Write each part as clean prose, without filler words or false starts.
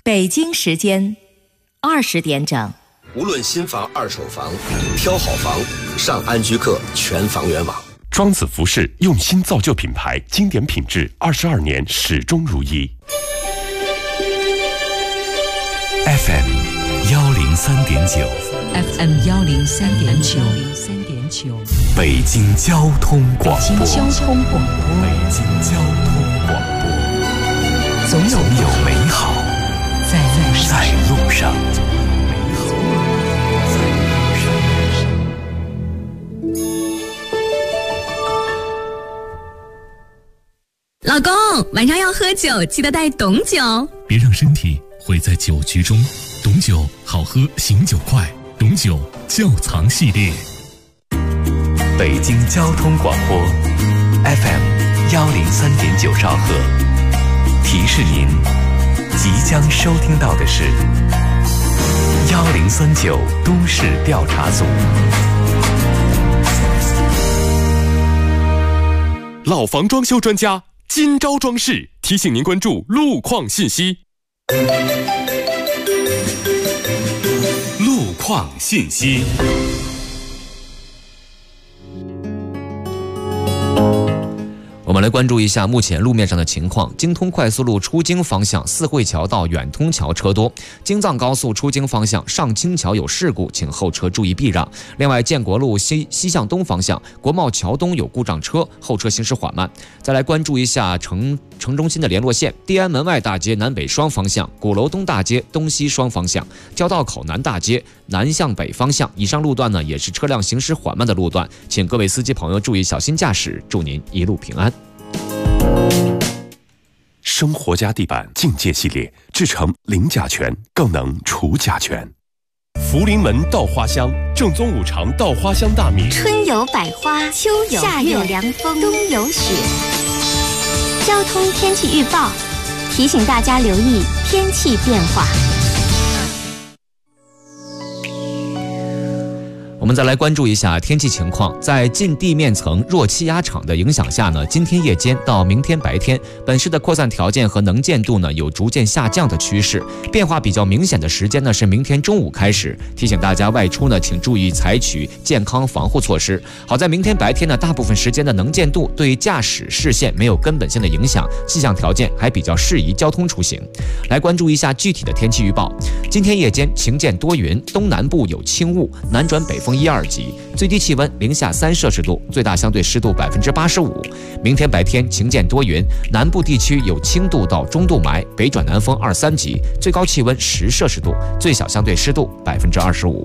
北京时间20点整。 无论新房、二手房，挑好房，上安居客全房源网。 庄子服饰用心造就品牌，经典品质，22年始终如一。 FM 103.9 FM 103.9 北京交通广播。 北京交通广播。 北京交通广播。总有美好在路上。 老公，晚上要喝酒，记得带董酒。 别让身体毁在酒局中。董酒好喝，醒酒快。董酒窖藏系列。 北京交通广播 FM 103.9兆赫。提示您，即将收听到的是1039都市调查组。 老房装修专家今朝装饰提醒您关注路况信息。 路况信息。 我们来关注一下目前路面上的情况。京通快速路出京方向四惠桥到远通桥车多，京藏高速出京方向上清桥有事故，请后车注意避让。另外，建国路西向东方向国贸桥东有故障车，后车行驶缓慢。再来关注一下城中心的联络线：地安门外大街南北双方向，鼓楼东大街东西双方向，交道口南大街南向北方向。以上路段呢也是车辆行驶缓慢的路段，请各位司机朋友注意小心驾驶，祝您一路平安。 生活家地板境界系列制成零甲醛，更能除甲醛。福临门稻花香，正宗五常稻花香大米。 春有百花，秋有夏有凉风，冬有雪。交通天气预报提醒大家留意天气变化。 我们再来关注一下天气情况。在近地面层弱气压场的影响下呢，今天夜间到明天白天，本市的扩散条件和能见度呢有逐渐下降的趋势。变化比较明显的时间呢是明天中午开始，提醒大家外出呢请注意采取健康防护措施。好在明天白天呢，大部分时间的能见度对驾驶视线没有根本性的影响，气象条件还比较适宜交通出行。来关注一下具体的天气预报。今天夜间晴间多云，东南部有轻雾，南转北风1、2级，最低气温零下3摄氏度，最大相对湿度85%。明天白天晴间多云，南部地区有轻度到中度霾，北转南风2、3级，最高气温10摄氏度，最小相对湿度25%。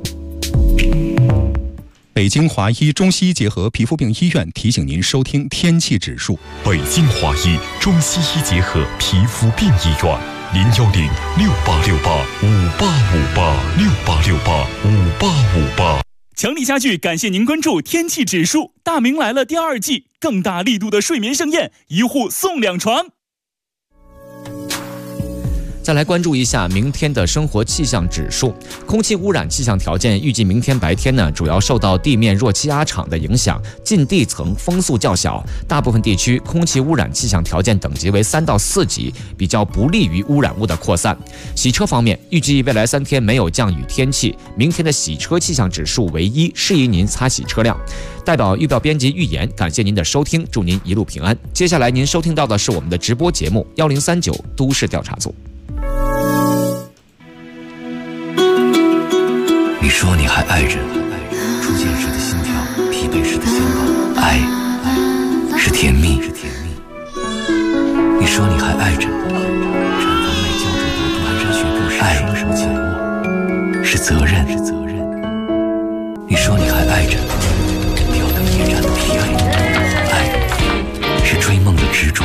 北京华医中西医结合皮肤病医院提醒您收听天气指数。 北京华医中西医结合皮肤病医院，0106868585868685858。 强力家具感谢您关注天气指数。大明来了第2季，更大力度的睡眠盛宴，一户送2床。 再来关注一下明天的生活气象指数。空气污染气象条件预计明天白天呢，主要受到地面弱气压场的影响，近地层风速较小，大部分地区空气污染气象条件等级为3到4级，比较不利于污染物的扩散。洗车方面，预计未来3天没有降雨天气，明天的洗车气象指数为1，适宜您擦洗车辆。代表预报编辑预言，感谢您的收听，祝您一路平安。接下来您收听到的是我们的直播节目1039都市调查组。 你说你还爱着，初见时的心跳，疲惫时的心动，爱是甜蜜。你说你还爱着，产房内胶着朵朵蹒跚学步时，爱紧握是责任。你说你还爱着，吊灯夜战的疲惫，爱是追梦的执着。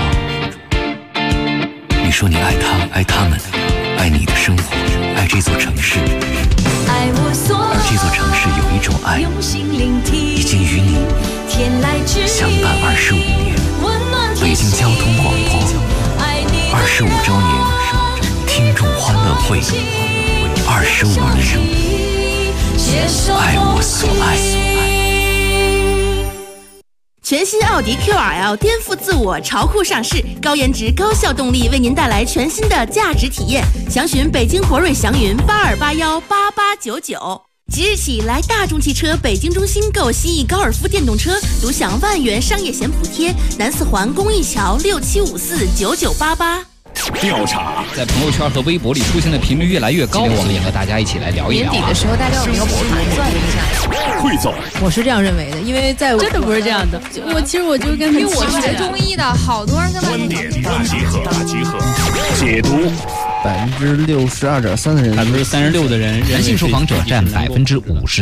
你说你爱他，爱他们，爱你的生活，爱这座城市。而这座城市有一种爱，已经与你相伴25年。北京交通广播25周年听众欢乐会，25年，爱我所爱。 全新奥迪 QRL 颠覆自我，潮酷上市，高颜值、高效动力，为您带来全新的价值体验。详询北京博瑞祥云82818899。即日起，来大众汽车北京中心购新翼高尔夫电动车，独享万元商业险补贴。南四环公益桥67549988。 调查在朋友圈和微博里出现的频率越来越高，我们也和大家一起来聊一聊。 年底的时候，大家有没有盘算一下？ 汇总， 我是这样认为的，因为在真的不是这样的。其实我就跟因为我学中医的，好多人跟观点大集合，解读。 62.3%的人 ，36%的人，男性受访者占53.1%。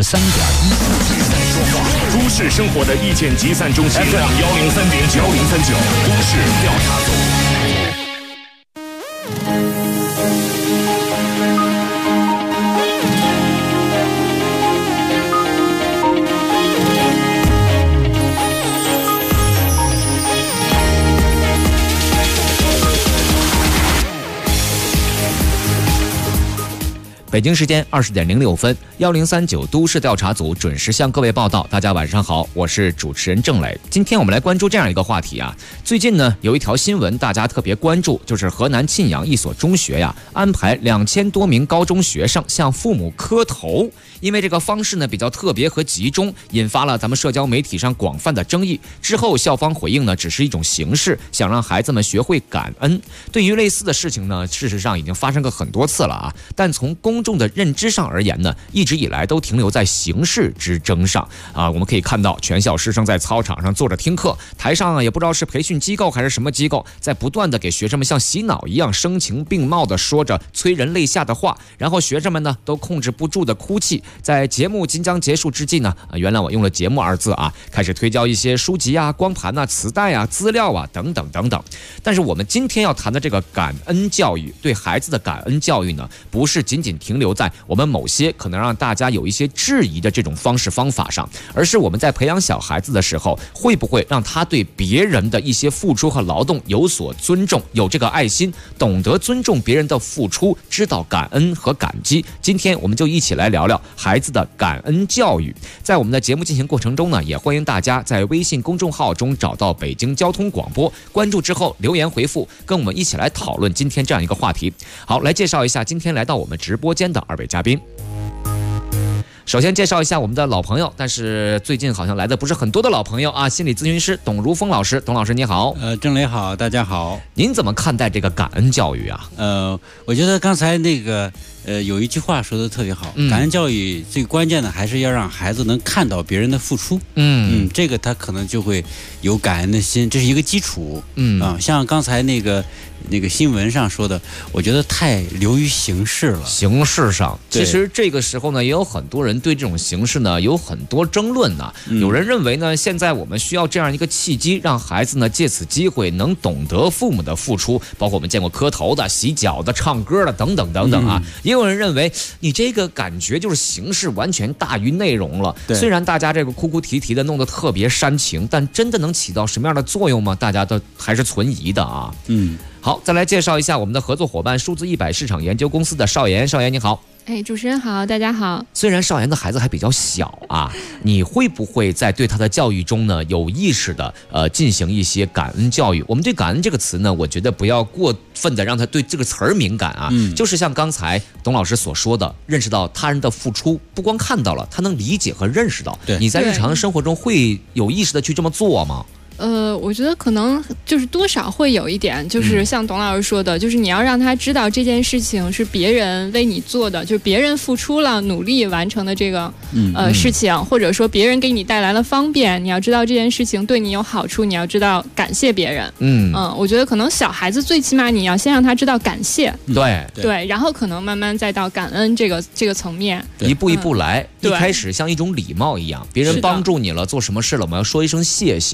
都市生活的意见集散中心 FM 103.9，103.9都市调查组。 北京时间20点06分，1039都市调查组准时向各位报道。大家晚上好，我是主持人郑磊。今天我们来关注这样一个话题啊。最近呢，有一条新闻大家特别关注，就是河南沁阳一所中学呀，安排2000多名高中学生向父母磕头。因为这个方式呢比较特别和集中，引发了咱们社交媒体上广泛的争议。之后校方回应呢，只是一种形式，想让孩子们学会感恩。对于类似的事情呢，事实上已经发生过很多次了啊。但从公众的认知上而言呢，一直以来都停留在形式之争上啊。我们可以看到全校师生在操场上坐着听课，台上也不知道是培训机构还是什么机构，在不断的给学生们像洗脑一样声情并茂的说着催人泪下的话，然后学生们呢都控制不住的哭泣。在节目即将结束之际呢，原来我用了节目2字啊，开始推销一些书籍啊、光盘啊、磁带啊、资料啊等等等等。但是我们今天要谈的这个感恩教育，对孩子的感恩教育呢，不是仅仅停留在我们某些可能让大家有一些质疑的这种方式方法上，而是我们在培养小孩子的时候，会不会让他对别人的一些付出和劳动有所尊重，有这个爱心，懂得尊重别人的付出，知道感恩和感激。今天我们就一起来聊聊孩子的感恩教育。在我们的节目进行过程中呢，也欢迎大家在微信公众号中找到北京交通广播，关注之后留言回复，跟我们一起来讨论今天这样一个话题。好，来介绍一下今天来到我们直播间的2位嘉宾。首先介绍一下我们的老朋友，但是最近好像来的不是很多的老朋友啊，心理咨询师董如峰老师。董老师你好。 郑磊好，大家好。 您怎么看待这个感恩教育啊？ 我觉得刚才那个有一句话说的特别好，感恩教育最关键的还是要让孩子能看到别人的付出。这个他可能就会有感恩的心，这是一个基础。像刚才那个新闻上说的，我觉得太流于形式了。 形式上，其实这个时候呢，也有很多人对这种形式呢有很多争论呢。有人认为呢，现在我们需要这样一个契机，让孩子呢借此机会能懂得父母的付出，包括我们见过磕头的、洗脚的、唱歌的等等等等啊。也有人认为你这个感觉就是形式完全大于内容了。虽然大家这个哭哭啼啼的弄得特别煽情，但真的能起到什么样的作用吗？大家都还是存疑的啊。好，再来介绍一下我们的合作伙伴数字100市场研究公司的邵岩。邵岩你好。 主持人好，大家好。 虽然邵岩的孩子还比较小啊，你会不会在对他的教育中呢，有意识的进行一些感恩教育？我们对感恩这个词呢，我觉得不要过分的让他对这个词儿敏感啊。就是像刚才董老师所说的，认识到他人的付出，不光看到了，他能理解和认识到。你在日常生活中会有意识的去这么做吗？ 我觉得可能就是多少会有一点，就是像董老师说的，就是你要让他知道这件事情是别人为你做的，就是别人付出了努力完成的这个事情，或者说别人给你带来了方便，你要知道这件事情对你有好处，你要知道感谢别人。我觉得可能小孩子最起码你要先让他知道感谢，对，然后可能慢慢再到感恩这个层面， 一步一步来。一开始像一种礼貌一样，别人帮助你了，做什么事了，我们要说一声谢谢。 没错。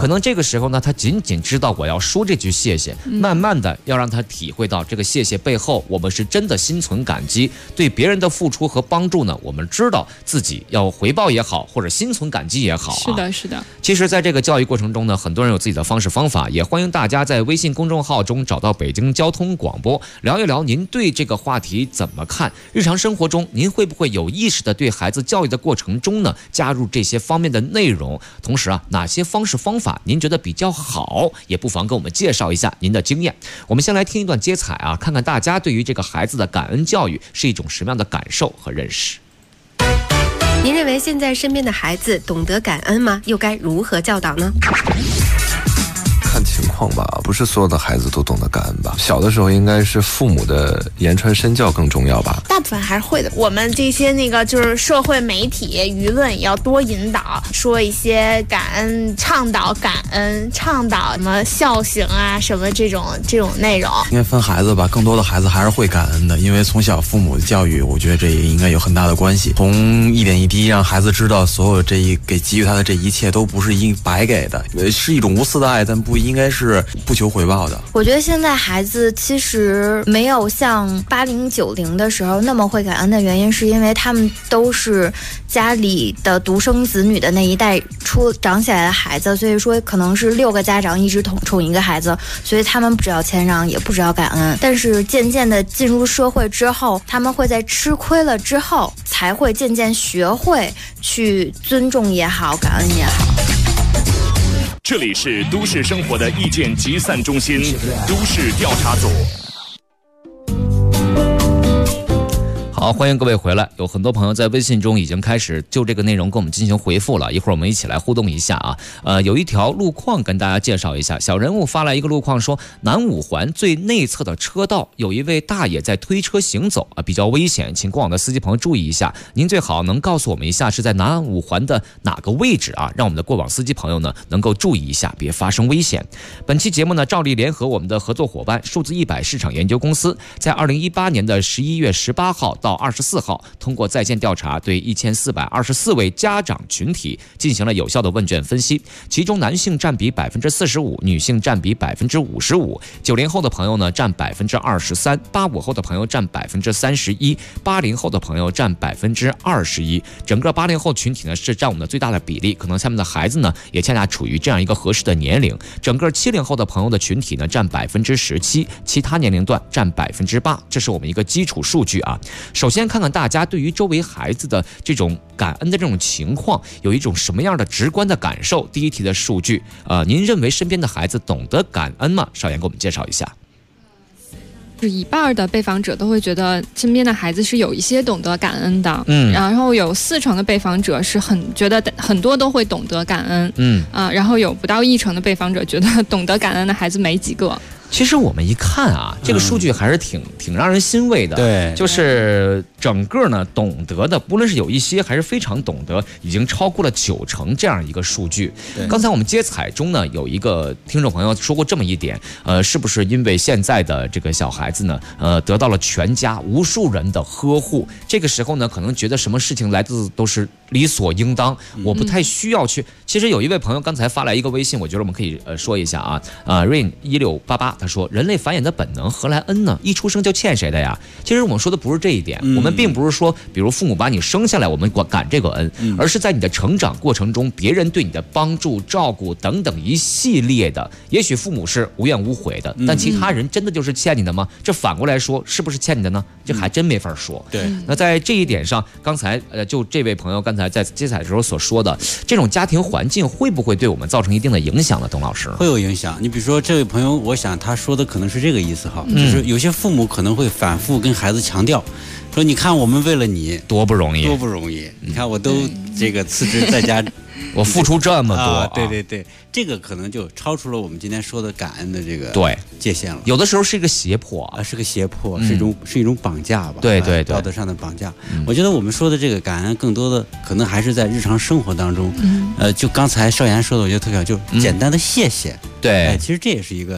可能这个时候呢，他仅仅知道我要说这句谢谢，慢慢的要让他体会到这个谢谢背后，我们是真的心存感激，对别人的付出和帮助呢，我们知道自己要回报也好，或者心存感激也好啊。 是的，是的。 其实，在这个教育过程中呢，很多人有自己的方式方法，也欢迎大家在微信公众号中找到北京交通广播，聊一聊您对这个话题怎么看？日常生活中，您会不会有意识的对孩子教育的过程中呢，加入这些方面的内容？同时啊，哪些方式方法您觉得比较好，也不妨跟我们介绍一下您的经验。我们先来听一段接彩啊，看看大家对于这个孩子的感恩教育是一种什么样的感受和认识。 您认为现在身边的孩子懂得感恩吗？又该如何教导呢？ 看情况吧，不是所有的孩子都懂得感恩吧。小的时候应该是父母的言传身教更重要吧。 大部分还是会的。我们这些就是社会媒体舆论也要多引导，说一些感恩，倡导感恩，倡导什么孝行啊，什么这种内容。 应该分孩子吧，更多的孩子还是会感恩的，因为从小父母的教育，我觉得这也应该有很大的关系。从一点一滴让孩子知道，所有给予他的这一切都不是白给的，是一种无私的爱，但不应该是不求回报的。 我觉得现在孩子其实没有像80、90的时候那么会感恩的原因，是因为他们都是家里的独生子女的那一代长起来的孩子，所以说可能是6个家长一直宠一个孩子，所以他们不知道谦让，也不知道感恩。但是渐渐的进入社会之后，他们会在吃亏了之后，才会渐渐学会去尊重也好，感恩也好。 这里是都市生活的意见集散中心，都市调查组。 好，欢迎各位回来。有很多朋友在微信中已经开始就这个内容跟我们进行回复了，一会儿我们一起来互动一下啊。有一条路况跟大家介绍一下，小人物发来一个路况说，南五环最内侧的车道有一位大爷在推车行走比较危险，请过往的司机朋友注意一下。您最好能告诉我们一下是在南五环的哪个位置啊，让我们的过往司机朋友呢能够注意一下，别发生危险。本期节目呢，照例联合我们的合作伙伴数字100市场研究公司，在2018年的11月18号到24号，通过在线调查对1424位家长群体进行了有效的问卷分析，其中男性占比45%，女性占比55%，90后的朋友呢占23%，85后的朋友占31%，80后的朋友占21%。整个80后群体呢是占我们的最大的比例，可能他们的孩子呢也恰恰处于这样一个合适的年龄。整个70后的朋友的群体呢占17%，其他年龄段占8%，这是我们一个基础数据啊。首先看看大家对于周围孩子的这种感恩的这种情况有一种什么样的直观的感受。第一题的数据您认为身边的孩子懂得感恩吗？邵岩给我们介绍一下。 就一半的被访者都会觉得身边的孩子是有一些懂得感恩的，然后有40%的被访者是觉得很多都会懂得感恩，然后有不到1%的被访者觉得懂得感恩的孩子没几个。 其实我们一看啊，这个数据还是挺让人欣慰的。 对， 就是整个呢懂得的，不论是有一些还是非常懂得，已经超过了90%这样一个数据。刚才我们接彩中呢，有一个听众朋友说过这么一点，是不是因为现在的这个小孩子呢，得到了全家无数人的呵护，这个时候呢，可能觉得什么事情来自都是理所应当，我不太需要去。其实有一位朋友刚才发来一个微信，我觉得我们可以说一下啊，Rain1688。他说人类繁衍的本能何来恩呢？一出生就欠谁的呀？其实我们说的不是这一点，我们并不是说比如父母把你生下来我们感这个恩，而是在你的成长过程中别人对你的帮助照顾等等一系列的，也许父母是无怨无悔的，但其他人真的就是欠你的吗？这反过来说是不是欠你的呢？这还真没法说。 对， 那在这一点上，刚才就这位朋友刚才在接彩的时候所说的这种家庭环境会不会对我们造成一定的影响呢？董老师， 会有影响。你比如说这位朋友，我想他说的可能是这个意思哈，就是有些父母可能会反复跟孩子强调，说你看我们为了你多不容易， 你看我都这个辞职在家， 我付出这么多， 对，这个可能就超出了我们今天说的感恩的这个界限了。 有的时候是一个胁迫是个胁迫，是一种绑架吧？ 对， 道德上的绑架。我觉得我们说的这个感恩，更多的可能还是在日常生活当中。就刚才邵岩说的，我觉得特别好，就简单的谢谢。 对， 其实这也是一个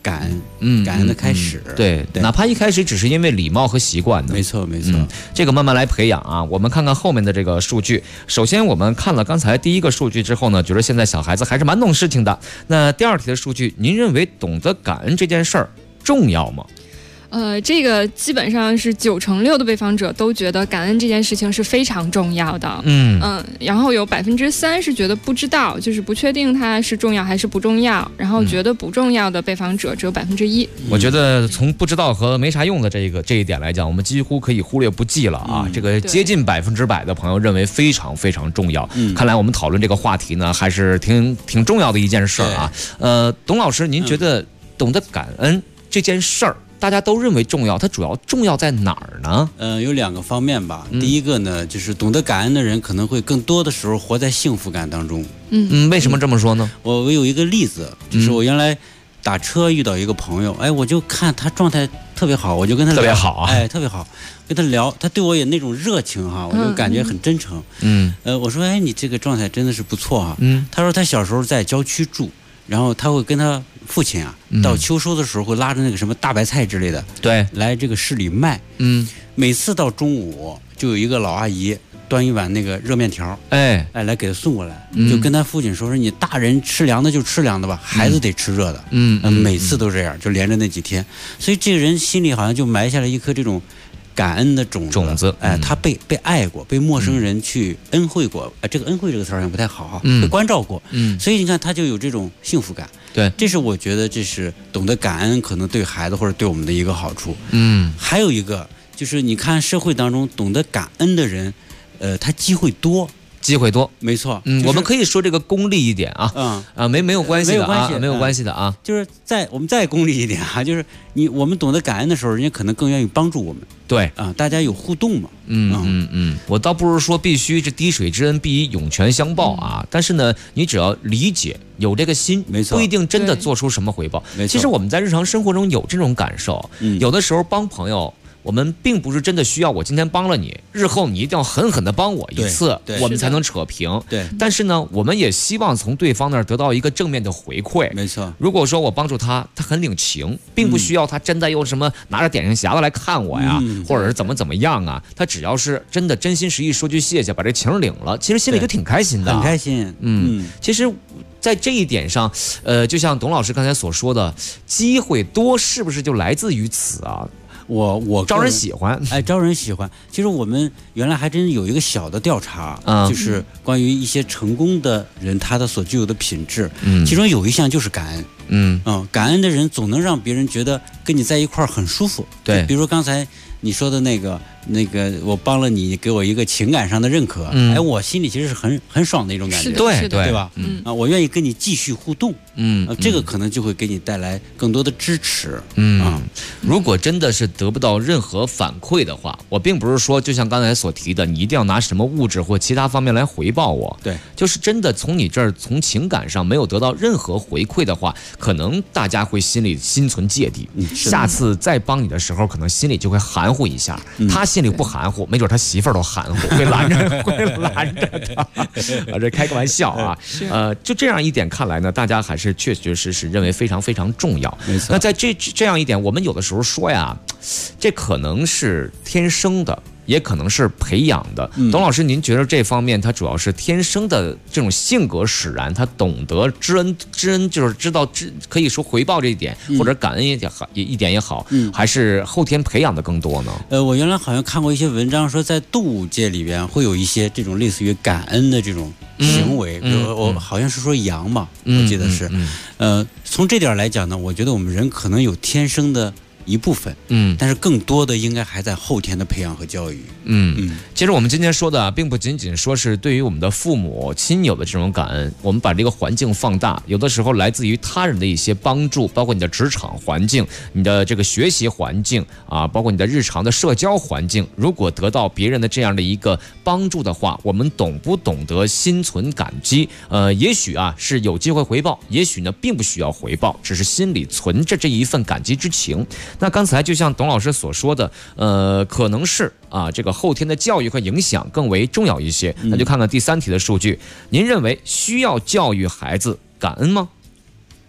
感恩，感恩的开始。 对，哪怕一开始只是因为礼貌和习惯的。 没错，没错。 这个慢慢来培养啊。我们看看后面的这个数据。首先，我们看了刚才第一个数据之后呢，觉得现在小孩子还是蛮懂事情的。那第二题的数据，您认为懂得感恩这件事儿重要吗？ 这个基本上是96%的被访者都觉得感恩这件事情是非常重要的。然后有3%是觉得不知道，就是不确定它是重要还是不重要。然后觉得不重要的被访者只有1%。 我觉得从不知道和没啥用的这一点来讲，我们几乎可以忽略不计了啊。这个接近100%的朋友认为非常非常重要。看来我们讨论这个话题呢，还是挺重要的一件事啊。董老师，您觉得懂得感恩这件事儿？大家都认为重要，它主要重要在哪儿呢？ 有2个方面吧。第一个呢，就是懂得感恩的人可能会更多的时候活在幸福感当中。 为什么这么说呢？ 我有一个例子，就是我原来打车遇到一个朋友，我就看他状态特别好，我就跟他聊， 特别好啊， 特别好，跟他聊，他对我也那种热情哈，我就感觉很真诚。我说你这个状态真的是不错啊。他说他小时候在郊区住，然后他会跟他父亲啊，到秋收的时候会拉着那个什么大白菜之类的， 对， 来这个市里卖。每次到中午就有一个老阿姨端一碗那个热面条，来给他送过来，就跟他父亲说你大人吃凉的就吃凉的吧，孩子得吃热的。每次都这样，就连着那几天，所以这个人心里好像就埋下了一颗这种感恩的种子。他被爱过，被陌生人去恩惠过。这个恩惠这个词好像不太好哈，被关照过。所以你看他就有这种幸福感。 对， 这是我觉得这是懂得感恩可能对孩子或者对我们的一个好处。还有一个就是你看社会当中懂得感恩的人，他机会多，没错。 我们可以说这个功利一点啊，没有关系的啊，没有关系的啊。 就是我们再功利一点啊，就是我们懂得感恩的时候，人家可能更愿意帮助我们。 对啊，大家有互动嘛。 我倒不是说必须这滴水之恩必以涌泉相报啊，但是呢，你只要理解有这个心， 没错， 不一定真的做出什么回报。其实我们在日常生活中有这种感受，有的时候帮朋友。我们并不是真的需要我今天帮了你，日后你一定要狠狠地帮我一次，我们才能扯平。 对， 但是呢，我们也希望从对方那儿得到一个正面的回馈。 没错。 如果说我帮助他，他很领情，并不需要他真的用什么拿着点心匣子来看我呀，或者是怎么样啊，他只要是真的真心实意说句谢谢，把这情领了，其实心里就挺开心的。 很开心。 其实。在这一点上，就像董老师刚才所说的，机会多是不是就来自于此啊？ 我招人喜欢， 招人喜欢。其实我们原来还真有一个小的调查，就是关于一些成功的人他的所具有的品质，其中有一项就是感恩。感恩的人总能让别人觉得跟你在一块儿很舒服。 对， 比如说刚才你说的那个我帮了你，给我一个情感上的认可，我心里其实是很爽的一种感觉，对吧？我愿意跟你继续互动，这个可能就会给你带来更多的支持。 如果真的是得不到任何反馈的话，我并不是说就像刚才所提的，你一定要拿什么物质或其他方面来回报我， 对， 就是真的从你这儿从情感上没有得到任何回馈的话，可能大家会心存芥蒂，下次再帮你的时候，可能心里就会含糊一下。他心里不含糊，没准他媳妇儿都含糊，会拦着他。这开个玩笑啊。就这样一点看来呢，大家还是确实是认为非常非常重要。 没错。 那在这样一点，我们有的时候说呀，这可能是天生的。也可能是培养的。董老师，您觉得这方面他主要是天生的这种性格使然，他懂得知恩，就是知道可以说回报这一点，或者感恩一点也好，还是后天培养的更多呢？ 我原来好像看过一些文章说，在动物界里边会有一些这种类似于感恩的这种行为，比如我好像是说羊嘛，我记得是。从这点来讲呢，我觉得我们人可能有天生的一部分，但是更多的应该还在后天的培养和教育。 其实我们今天说的并不仅仅说是对于我们的父母亲友的这种感恩，我们把这个环境放大，有的时候来自于他人的一些帮助，包括你的职场环境、你的这个学习环境啊，包括你的日常的社交环境，如果得到别人的这样的一个帮助的话，我们懂不懂得心存感激？也许啊是有机会回报，也许呢并不需要回报，只是心里存着这一份感激之情。那刚才就像董老师所说的，可能是这个后天的教育和影响更为重要一些。那就看看第3题的数据，您认为需要教育孩子感恩吗？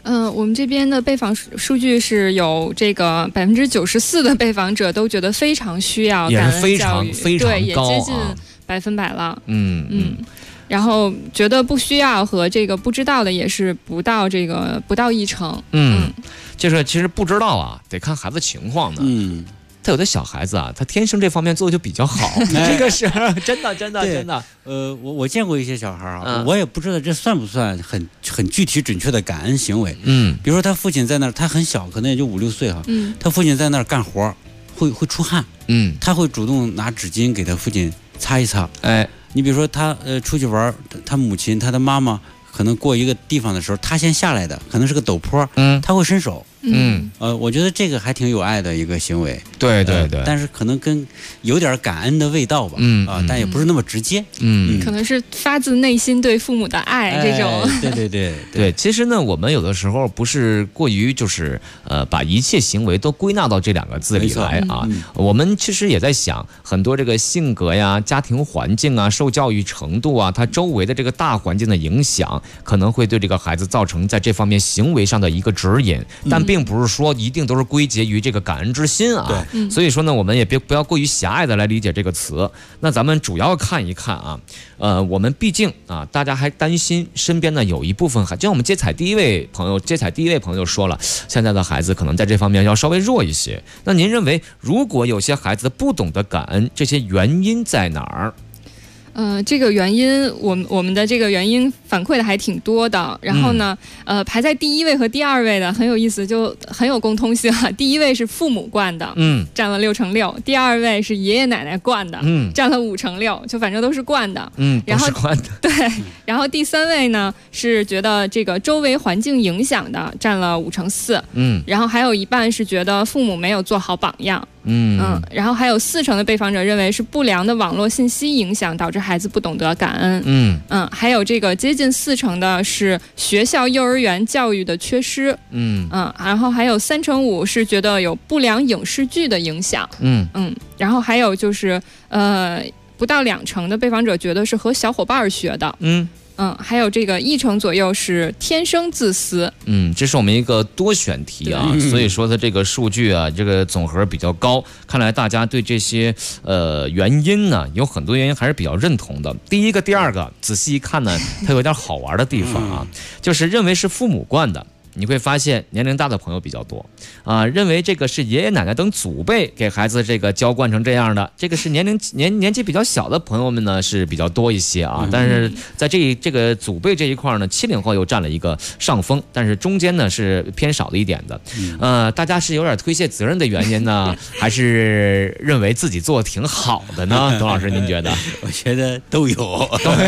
我们这边的被访数据是有这个94%的被访者都觉得非常需要感恩教育，对，也接近100%了。然后觉得不需要和这个不知道的也是不到1成。 就是其实不知道啊，得看孩子情况的。他有的小孩子啊，他天生这方面做的就比较好，这个是真的。 我见过一些小孩啊，我也不知道这算不算很具体准确的感恩行为。比如说他父亲在那儿，他很小，可能也就5、6岁哈。他父亲在那儿干活，会出汗。他会主动拿纸巾给他父亲擦一擦。你比如说他出去玩，他母亲他的妈妈可能过一个地方的时候，他先下来的，可能是个陡坡，他会伸手。我觉得这个还挺有爱的一个行为。 对， 但是可能跟有点感恩的味道吧。但也不是那么直接。 可能是发自内心对父母的爱这种。 对。 其实呢，我们有的时候不是过于就是把一切行为都归纳到这2个字里来啊。我们其实也在想，很多这个性格呀、家庭环境啊、受教育程度啊，他周围的这个大环境的影响，可能会对这个孩子造成在这方面行为上的一个指引，但并不是说一定都是归结于这个感恩之心啊。所以说呢，我们也不要过于狭隘的来理解这个词。那咱们主要看一看啊，我们毕竟啊，大家还担心身边呢有一部分就像我们接采第一位朋友说了，现在的孩子可能在这方面要稍微弱一些。那您认为，如果有些孩子不懂得感恩，这些原因在哪儿？ 这个原因，我们的这个原因反馈的还挺多的。然后呢，排在第1位和第2位的很有意思，就很有共通性啊。第1位是父母惯的，占了6%；第2位是爷爷奶奶惯的，占了5%，就反正都是惯的。然后都是惯的。 对，然后第3位呢是觉得这个周围环境影响的，占了5%。然后还有一半是觉得父母没有做好榜样。然后还有40%的被访者认为是不良的网络信息影响导致孩子不懂得感恩。还有这个接近40%的是学校幼儿园教育的缺失。然后还有3%-5%是觉得有不良影视剧的影响。然后还有就是不到2%的被访者觉得是和小伙伴学的。还有这个1%左右是天生自私。 这是我们一个多选题啊，所以说它这个数据啊，这个总和比较高。看来大家对这些原因呢，有很多原因还是比较认同的。第一个、第2个，仔细一看呢，它有点好玩的地方啊，就是认为是父母惯的。你会发现年龄大的朋友比较多啊，认为这个是爷爷奶奶等祖辈给孩子这个娇惯成这样的，这个是年纪比较小的朋友们呢是比较多一些啊。但是在这个祖辈这一块呢，70后又占了一个上风，但是中间呢是偏少的一点的。大家是有点推卸责任的原因呢，还是认为自己做的挺好的呢？董老师，您觉得？ 我觉得都有。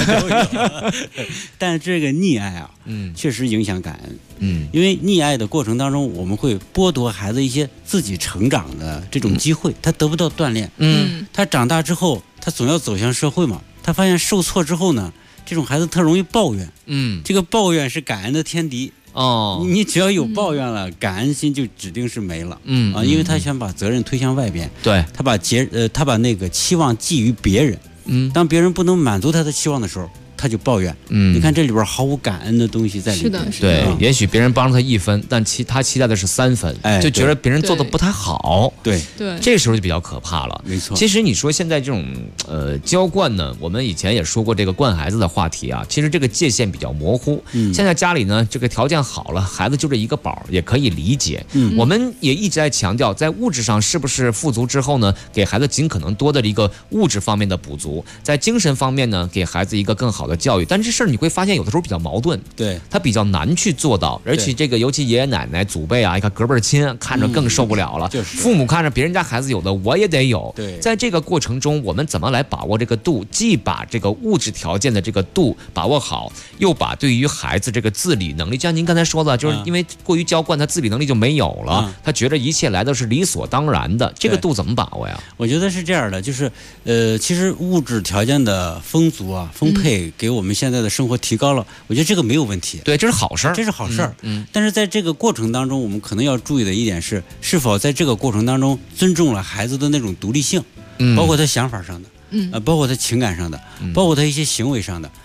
但这个溺爱啊，确实影响感恩。因为溺爱的过程当中，我们会剥夺孩子一些自己成长的这种机会，他得不到锻炼。他长大之后，他总要走向社会嘛。他发现受挫之后呢，这种孩子特容易抱怨。这个抱怨是感恩的天敌。你只要有抱怨了，感恩心就指定是没了。因为他想把责任推向外边。 对， 他把那个期望寄于别人。当别人不能满足他的期望的时候，他就抱怨。你看这里边毫无感恩的东西在里边。 对，也许别人帮了他1分，但他期待的是3分，就觉得别人做的不太好。 对， 这个时候就比较可怕了。 没错。 其实你说现在这种娇惯呢，我们以前也说过这个惯孩子的话题啊，其实这个界限比较模糊。现在家里呢，这个条件好了，孩子就这一个宝，也可以理解。我们也一直在强调，在物质上是不是富足之后呢，给孩子尽可能多的一个物质方面的补足，在精神方面呢，给孩子一个更好的教育。但这事儿你会发现有的时候比较矛盾， 对， 他比较难去做到，而且这个尤其爷爷奶奶祖辈啊，一看隔辈亲，看着更受不了了。父母看着别人家孩子有的，我也得有。 对， 在这个过程中，我们怎么来把握这个度？既把这个物质条件的这个度把握好，又把对于孩子这个自理能力，就像您刚才说的，就是因为过于娇惯，他自理能力就没有了，他觉得一切来的是理所当然的，这个度怎么把握呀？ 我觉得是这样的，就是其实物质条件的丰足啊、丰沛，给我们现在的生活提高了，我觉得这个没有问题。 对，这是好事儿， 这是好事儿。但是在这个过程当中，我们可能要注意的一点是，是否在这个过程当中尊重了孩子的那种独立性，包括他想法上的，包括他情感上的，包括他一些行为上的，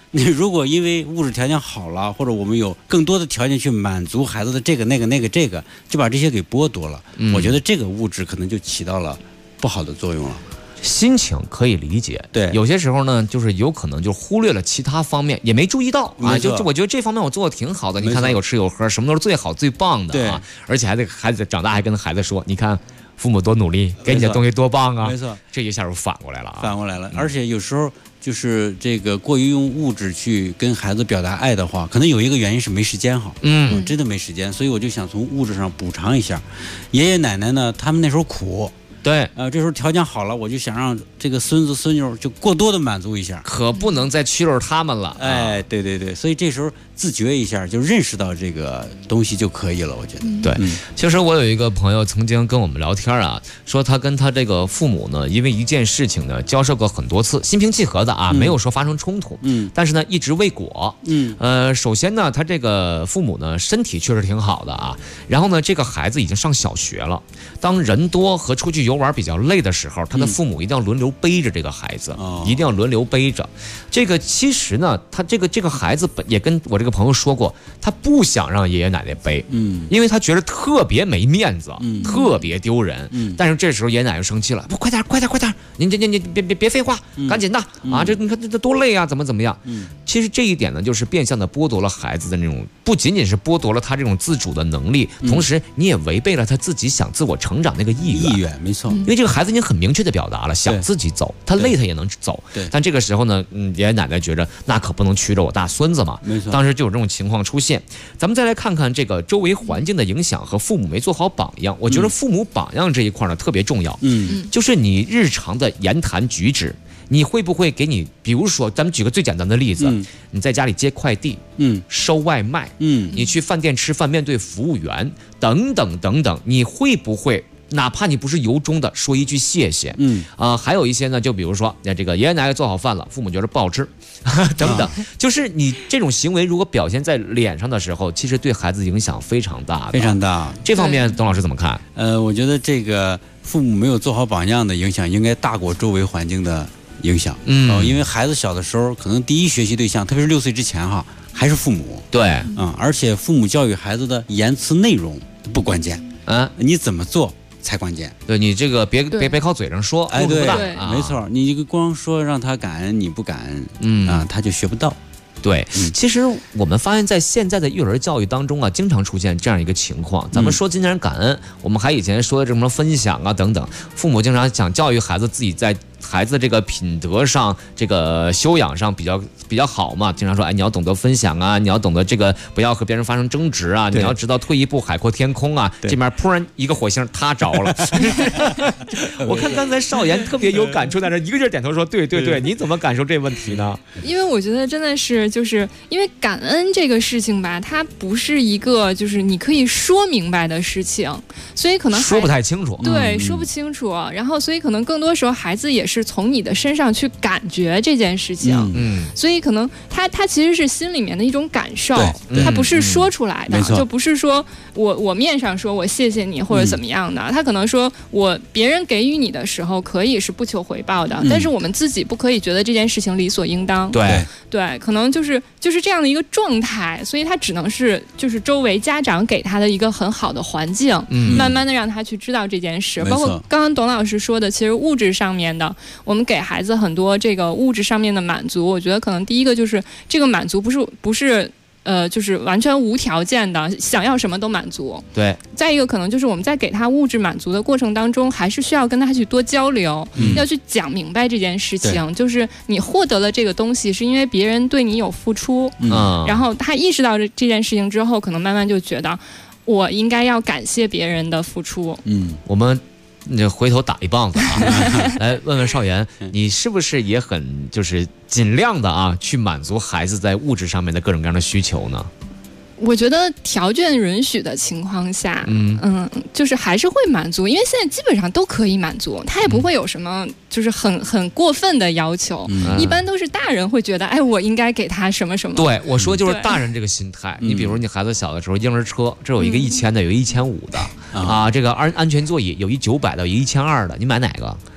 你如果因为物质条件好了，或者我们有更多的条件去满足孩子的这个那个这个，就把这些给剥夺了。我觉得这个物质可能就起到了不好的作用了。 心情可以理解，对，有些时候呢，就是有可能就忽略了其他方面，也没注意到啊。就我觉得这方面我做的挺好的，你看咱有吃有喝，什么都是最好最棒的啊。而且孩子长大还跟孩子说，你看父母多努力，给你的东西多棒啊。没错，这一下就反过来了啊。 反过来了，而且有时候就是这个过于用物质去跟孩子表达爱的话，可能有一个原因是没时间哈。真的没时间，所以我就想从物质上补偿一下。爷爷奶奶呢，他们那时候苦。 对， 这时候条件好了，我就想让这个孙子孙女就过多的满足一下， 可不能再屈辱他们了。 哎，对对对，所以这时候自觉一下，就认识到这个东西就可以了。我觉得， 对。其实我有一个朋友曾经跟我们聊天啊，说他跟他这个父母呢，因为一件事情呢，交涉过很多次，心平气和的啊，没有说发生冲突。但是呢，一直未果。首先呢，他这个父母呢，身体确实挺好的啊。然后呢，这个孩子已经上小学了，当人多和出去游玩比较累的时候，他的父母一定要轮流背着这个孩子，一定要轮流背着。这个其实呢，他这个孩子也跟我这个朋友说过，他不想让爷爷奶奶背，因为他觉得特别没面子，特别丢人。但是这时候爷爷奶奶生气了，不，快点，您别废话，赶紧的啊！这你看这多累啊，怎么样？其实这一点呢，就是变相的剥夺了孩子的那种，不仅仅是剥夺了他这种自主的能力，同时你也违背了他自己想自我成长那个意愿， 没错。 因为这个孩子已经很明确的表达了想自己走，他累他也能走。但这个时候呢，爷爷奶奶觉得那可不能屈着我大孙子嘛。没错，当时就有这种情况出现。咱们再来看看这个周围环境的影响和父母没做好榜样。我觉得父母榜样这一块呢特别重要。就是你日常的言谈举止。你会不会给你，比如说，咱们举个最简单的例子，你在家里接快递，收外卖，你去饭店吃饭，面对服务员，等等，你会不会？哪怕你不是由衷的说一句谢谢，还有一些呢，就比如说，这个爷爷奶奶做好饭了，父母觉得不好吃，等等，就是你这种行为如果表现在脸上的时候，其实对孩子影响非常大的， 非常大。 这方面，董老师怎么看？ 我觉得这个父母没有做好榜样的影响，应该大过周围环境的影响。因为孩子小的时候，可能第一学习对象，特别是6岁之前哈，还是父母。 对， 而且父母教育孩子的言辞内容不关键，你怎么做才关键。 对，你这个别靠嘴上说， 哎，对，没错，你光说让他感恩，你不感恩，他就学不到。 对，其实我们发现，在现在的育儿教育当中啊，经常出现这样一个情况。咱们说今天感恩，我们还以前说的什么分享啊等等，父母经常想教育孩子自己在孩子这个品德上、这个修养上比较好嘛，经常说，哎，你要懂得分享啊，你要懂得这个不要和别人发生争执啊，你要知道退一步海阔天空啊。这边突然一个火星塌着了，我看刚才少言特别有感触，在这一个劲儿点头说，对，你怎么感受这问题呢？ 因为我觉得真的是就是因为感恩这个事情吧，它不是一个就是你可以说明白的事情，所以可能说不太清楚。 对，说不清楚，然后所以可能更多时候孩子也是从你的身上去感觉这件事情，所以可能他其实是心里面的一种感受，他不是说出来的，就不是说我面上说我谢谢你或者怎么样的，他可能说别人给予你的时候可以是不求回报的，但是我们自己不可以觉得这件事情理所应当。对，可能就是这样的一个状态，所以他只能是就是周围家长给他的一个很好的环境，慢慢的让他去知道这件事。包括刚刚董老师说的，其实物质上面的，我们给孩子很多这个物质上面的满足，我觉得可能第一个就是这个满足不是就是完全无条件的，想要什么都满足。 对。 再一个可能就是我们在给他物质满足的过程当中，还是需要跟他去多交流，要去讲明白这件事情。就是你获得了这个东西，是因为别人对你有付出，然后他意识到这件事情之后，可能慢慢就觉得我应该要感谢别人的付出。 我们你回头打一棒子啊！来问问少言，你是不是也很就是尽量的啊，去满足孩子在物质上面的各种各样的需求呢？ 我觉得条件允许的情况下，就是还是会满足，因为现在基本上都可以满足，他也不会有什么就是很过分的要求，一般都是大人会觉得，哎，我应该给他什么什么。 对，我说就是大人这个心态。你比如你孩子小的时候，婴儿车这有一个1000的，有一1500的啊，这个安全座椅有一900的，有一1200的，你买哪个？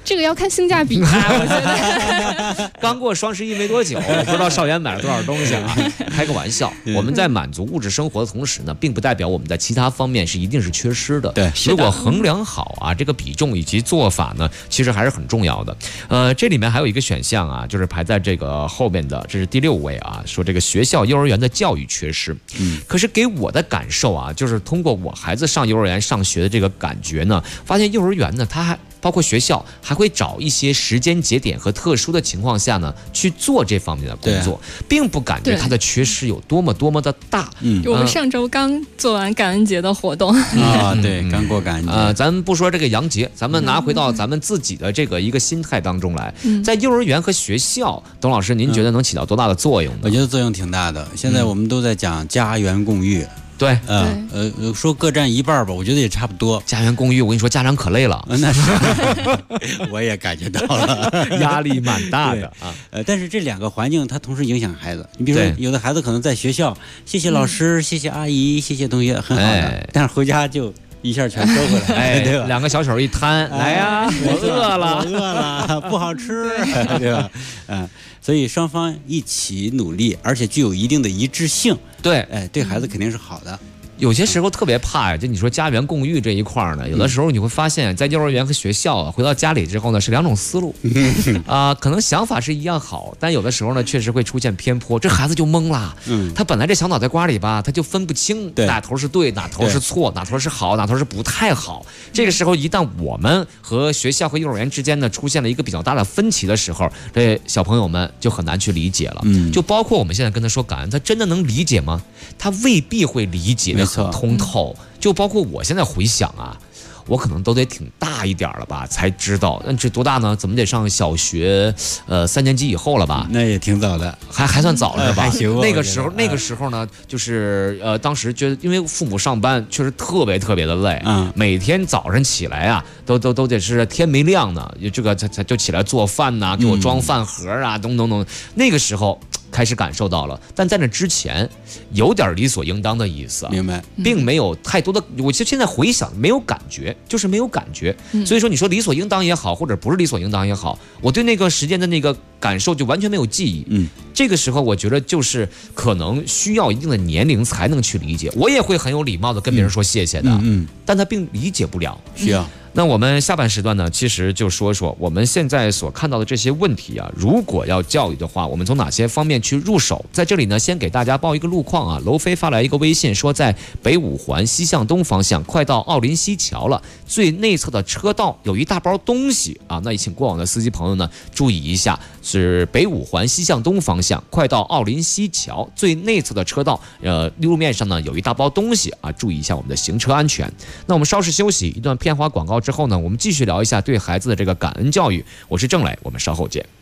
这个要看性价比吧，我觉得。 刚过双11没多久，不知道少元买了多少东西啊？开个玩笑，我们在满足物质生活的同时呢，并不代表我们在其他方面是一定是缺失的。 对， 如果衡量好啊，这个比重以及做法呢，其实还是很重要的。这里面还有一个选项啊，就是排在这个后面的，这是第6位啊，说这个学校幼儿园的教育缺失。可是给我的感受啊，就是通过我孩子上幼儿园上学的这个感觉呢，发现幼儿园呢，它还包括学校还会找一些时间节点和特殊的情况下呢去做这方面的工作，并不感觉它的缺失有多么的大。 我们上周刚做完感恩节的活动啊，对，刚过感恩节。 咱们不说这个洋节，咱们拿回到咱们自己的这个一个心态当中来。在幼儿园和学校，董老师，您觉得能起到多大的作用呢？ 我觉得作用挺大的。现在我们都在讲家园共育。 对， 说各占一半吧，我觉得也差不多。 家园共育，我跟你说，家长可累了。 那是，我也感觉到了， 压力蛮大的啊。 但是这2个环境它同时影响孩子。你比如说，有的孩子可能在学校，谢谢老师，谢谢阿姨，谢谢同学，很好的，但是回家就一下全收回来，对吧？ 2个小手一摊，来呀，我饿了， 不好吃，对吧？所以双方一起努力，而且具有一定的一致性， 对， 对孩子肯定是好的。 有些时候特别怕呀，就你说家园共育这一块呢，有的时候你会发现，在幼儿园和学校回到家里之后呢，是2种思路可能想法是一样好，但有的时候呢，确实会出现偏颇，这孩子就懵了。他本来这小脑袋瓜里吧，他就分不清哪头是对，哪头是错，哪头是好，哪头是不太好。这个时候，一旦我们和学校和幼儿园之间呢出现了一个比较大的分歧的时候，这小朋友们就很难去理解了。就包括我们现在跟他说感恩，他真的能理解吗？他未必会理解的很通透。就包括我现在回想啊，我可能都得挺大一点了吧，才知道。那这多大呢？怎么得上小学3年级以后了吧？ 那也挺早的， 还算早是吧？ 还行。 那个时候呢，就是当时觉得，因为父母上班确实特别的累，每天早上起来啊，都得是天没亮呢，这个才就起来做饭呐，给我装饭盒啊，等。那个时候开始感受到了，但在那之前有点理所应当的意思， 明白， 并没有太多的。我就现在回想，没有感觉，就是没有感觉。所以说，你说理所应当也好，或者不是理所应当也好，我对那个时间的那个感受就完全没有记忆。这个时候我觉得就是可能需要一定的年龄才能去理解。我也会很有礼貌的跟别人说谢谢的，但他并理解不了， 需要。 那我们下半时段呢，其实就说说我们现在所看到的这些问题啊，如果要教育的话，我们从哪些方面去入手？在这里呢，先给大家报一个路况啊。楼飞发来一个微信说，在北五环西向东方向，快到奥林西桥了，最内侧的车道有一大包东西啊。那也请过往的司机朋友呢注意一下，是北五环西向东方向，快到奥林西桥最内侧的车道，路面上呢有一大包东西啊，注意一下我们的行车安全。那我们稍事休息，一段片花广告之后呢，我们继续聊一下对孩子的这个感恩教育。我是郑磊，我们稍后见。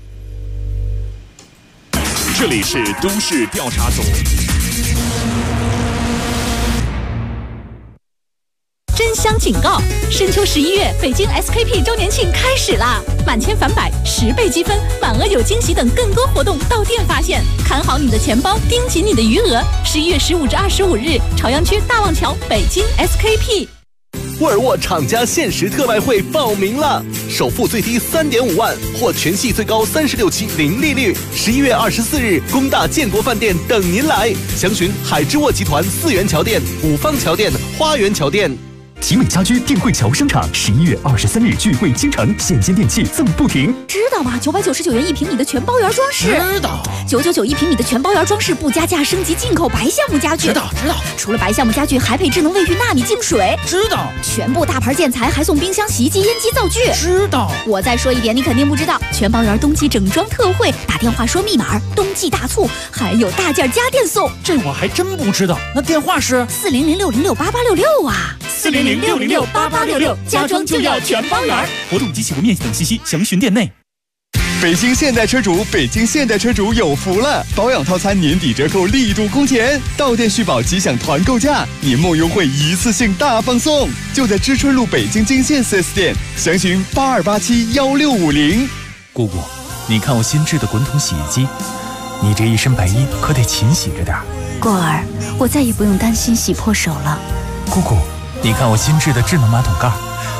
这里是都市调查组。 真香警告！深秋11月，北京 SKP 周年庆开始啦！满千返百，10倍积分，满额有惊喜等更多活动到店发现。看好你的钱包，盯紧你的余额。11月15至25日，朝阳区大望桥北京 SKP。 沃尔沃厂家限时特卖会报名了，首付最低3.5万，或全系最高36期零利率。11月24日，工大建国饭店等您来，详询海之沃集团4元桥店、五方桥店、花园桥店。 奇美家居定慧桥商场11月23日聚会倾城，现金电器赠不停。 知道吗？999元1平米的全包圆装饰。 知道。 9991平米的全包圆装饰不加价，升级进口白橡木家具。 知道。 除了白橡木家具，还配智能卫浴纳米净水。 知道。 全部大牌建材还送冰箱、洗衣机、烟机、灶具。 知道。 我再说一点，你肯定不知道，全包圆冬季整装特惠，打电话说密码，冬季大促，还有大件家电送。 这我还真不知道，那电话是 400606866啊。 400606866， 家装就要全包圆。 活动及起步面积等信息详询店内。 北京现代车主有福了！保养套餐年底折扣力度空前，到店续保即享团购价，年末优惠一次性大放送，就在知春路北京金线 4S 店，详询82871650。 姑姑，你看我新制的滚筒洗衣机，你这一身白衣可得勤洗着点。 过儿，我再也不用担心洗破手了。 姑姑，你看我新制的智能马桶盖，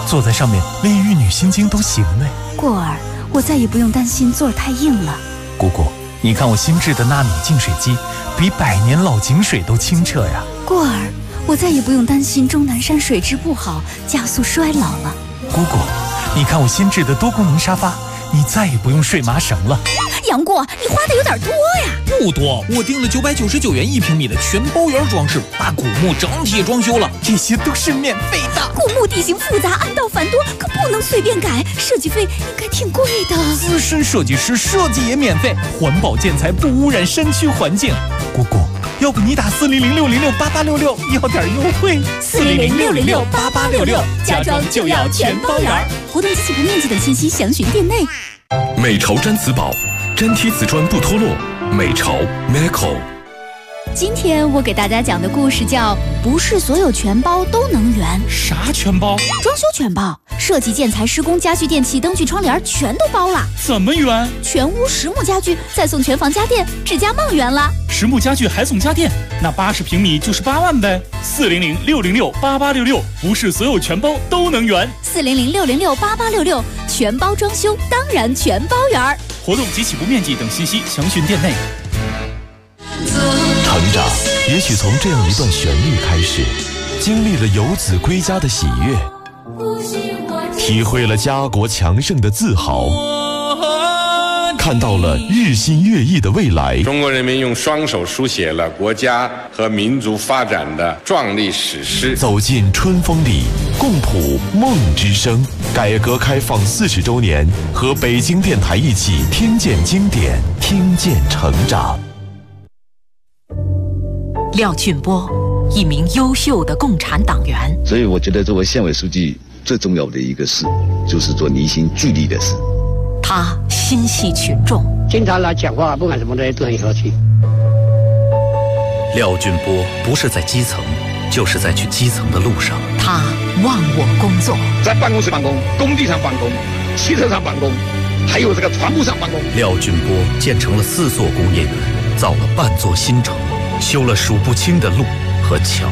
坐在上面连玉女心经都行嘞。 过儿，我再也不用担心座儿太硬了。 姑姑，你看我新制的纳米净水机，比100年老井水都清澈呀。 过儿，我再也不用担心终南山水质不好，加速衰老了。 姑姑，你看我新制的多功能沙发，你再也不用睡麻绳了。 杨过，你花的有点多呀。 不多，我订了999元1平米的全包圆装饰，把古墓整体装修了， 这些都是免费的。 古墓地形复杂，暗道繁多，可不能随便改，设计费应该挺贵的。 资深设计师设计也免费， 环保建材不污染山区环境。姑姑，要不你打400-606-8866要点优惠。 400-606-8866，家装就要全包圆。活动及起步面积等信息详询店内。 美潮毡瓷宝，粘贴瓷砖不脱落。美潮 Meco。 今天我给大家讲的故事叫“不是所有全包都能圆”。 啥全包？ 装修全包，设计、建材、施工、家具、电器、灯具、窗帘全都包了。 怎么圆？ 全屋实木家具，再送全房家电，指甲梦圆了。 实木家具还送家电，那80平米就是8万呗。400-606-8866，不是所有全包都能圆。 400-606-8866，全包装修当然全包圆。 活动及起步面积等信息详询店内。 成长也许从这样一段旋律开始，经历了游子归家的喜悦，体会了家国强盛的自豪，看到了日新月异的未来。 中国人民用双手书写了国家和民族发展的壮丽史诗。 走进春风里，共谱梦之声。改革开放40周年，和北京电台一起听见经典，听见成长。 廖俊波，一名优秀的共产党员。 所以我觉得作为县委书记最重要的一个事，就是做凝心聚力的事。 他心系群众， 经常来讲话，不管什么东西都很和气。 廖俊波不是在基层，就是在去基层的路上。 他忘我工作， 在办公室办公，工地上办公，汽车上办公，还有这个船坞上办公。 廖俊波建成了4座工业园，造了半座新城，修了数不清的路和桥。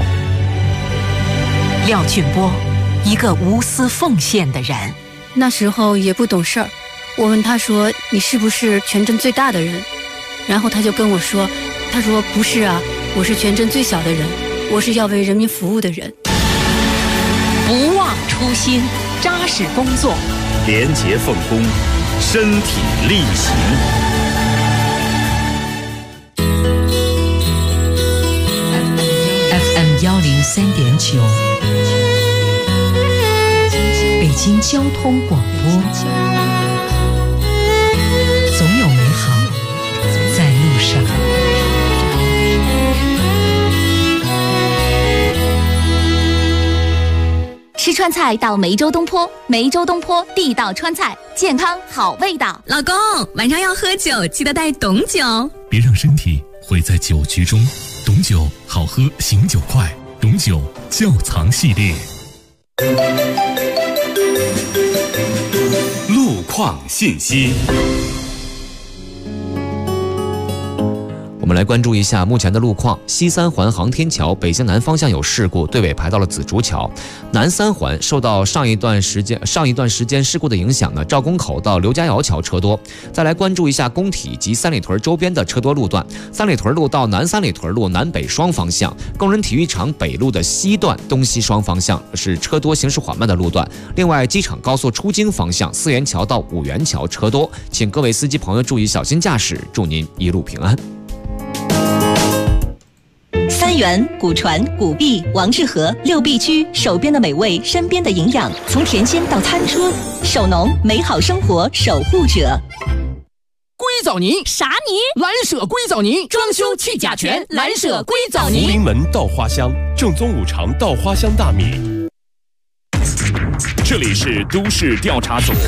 廖俊波，一个无私奉献的人。 那时候也不懂事儿，我问他说：“你是不是全镇最大的人？”然后他就跟我说：“他说不是啊，我是全镇最小的人，我是要为人民服务的人。” 不忘初心，扎实工作， 廉洁奉公，身体力行。 FM103.9，北京交通广播，总有美好在路上。 吃川菜到梅州东坡，梅州东坡地道川菜，健康好味道。 老公，晚上要喝酒，记得带董酒， 别让身体毁在酒局中。董酒好喝，醒酒快。董酒窖藏系列。 路况信息。 我们来关注一下目前的路况。西三环航天桥北京南方向有事故，队尾排到了紫竹桥。南三环受到上一段时间事故的影响呢，赵公口到刘家窑桥车多。再来关注一下工体及三里屯周边的车多路段。三里屯路到南三里屯路南北双方向，工人体育场北路的西段东西双方向是车多行驶缓慢的路段。另外，机场高速出京方向4元桥到5元桥车多，请各位司机朋友注意小心驾驶，祝您一路平安。 三元、古传、古壁、王致和6必居，手边的美味，身边的营养，从甜心到餐桌，手农美好生活守护者。 硅藻泥啥泥？ 蓝舍硅藻泥，装修去甲醛，蓝舍硅藻泥。 福临门稻花香，正宗五常稻花香大米。 这里是都市调查组。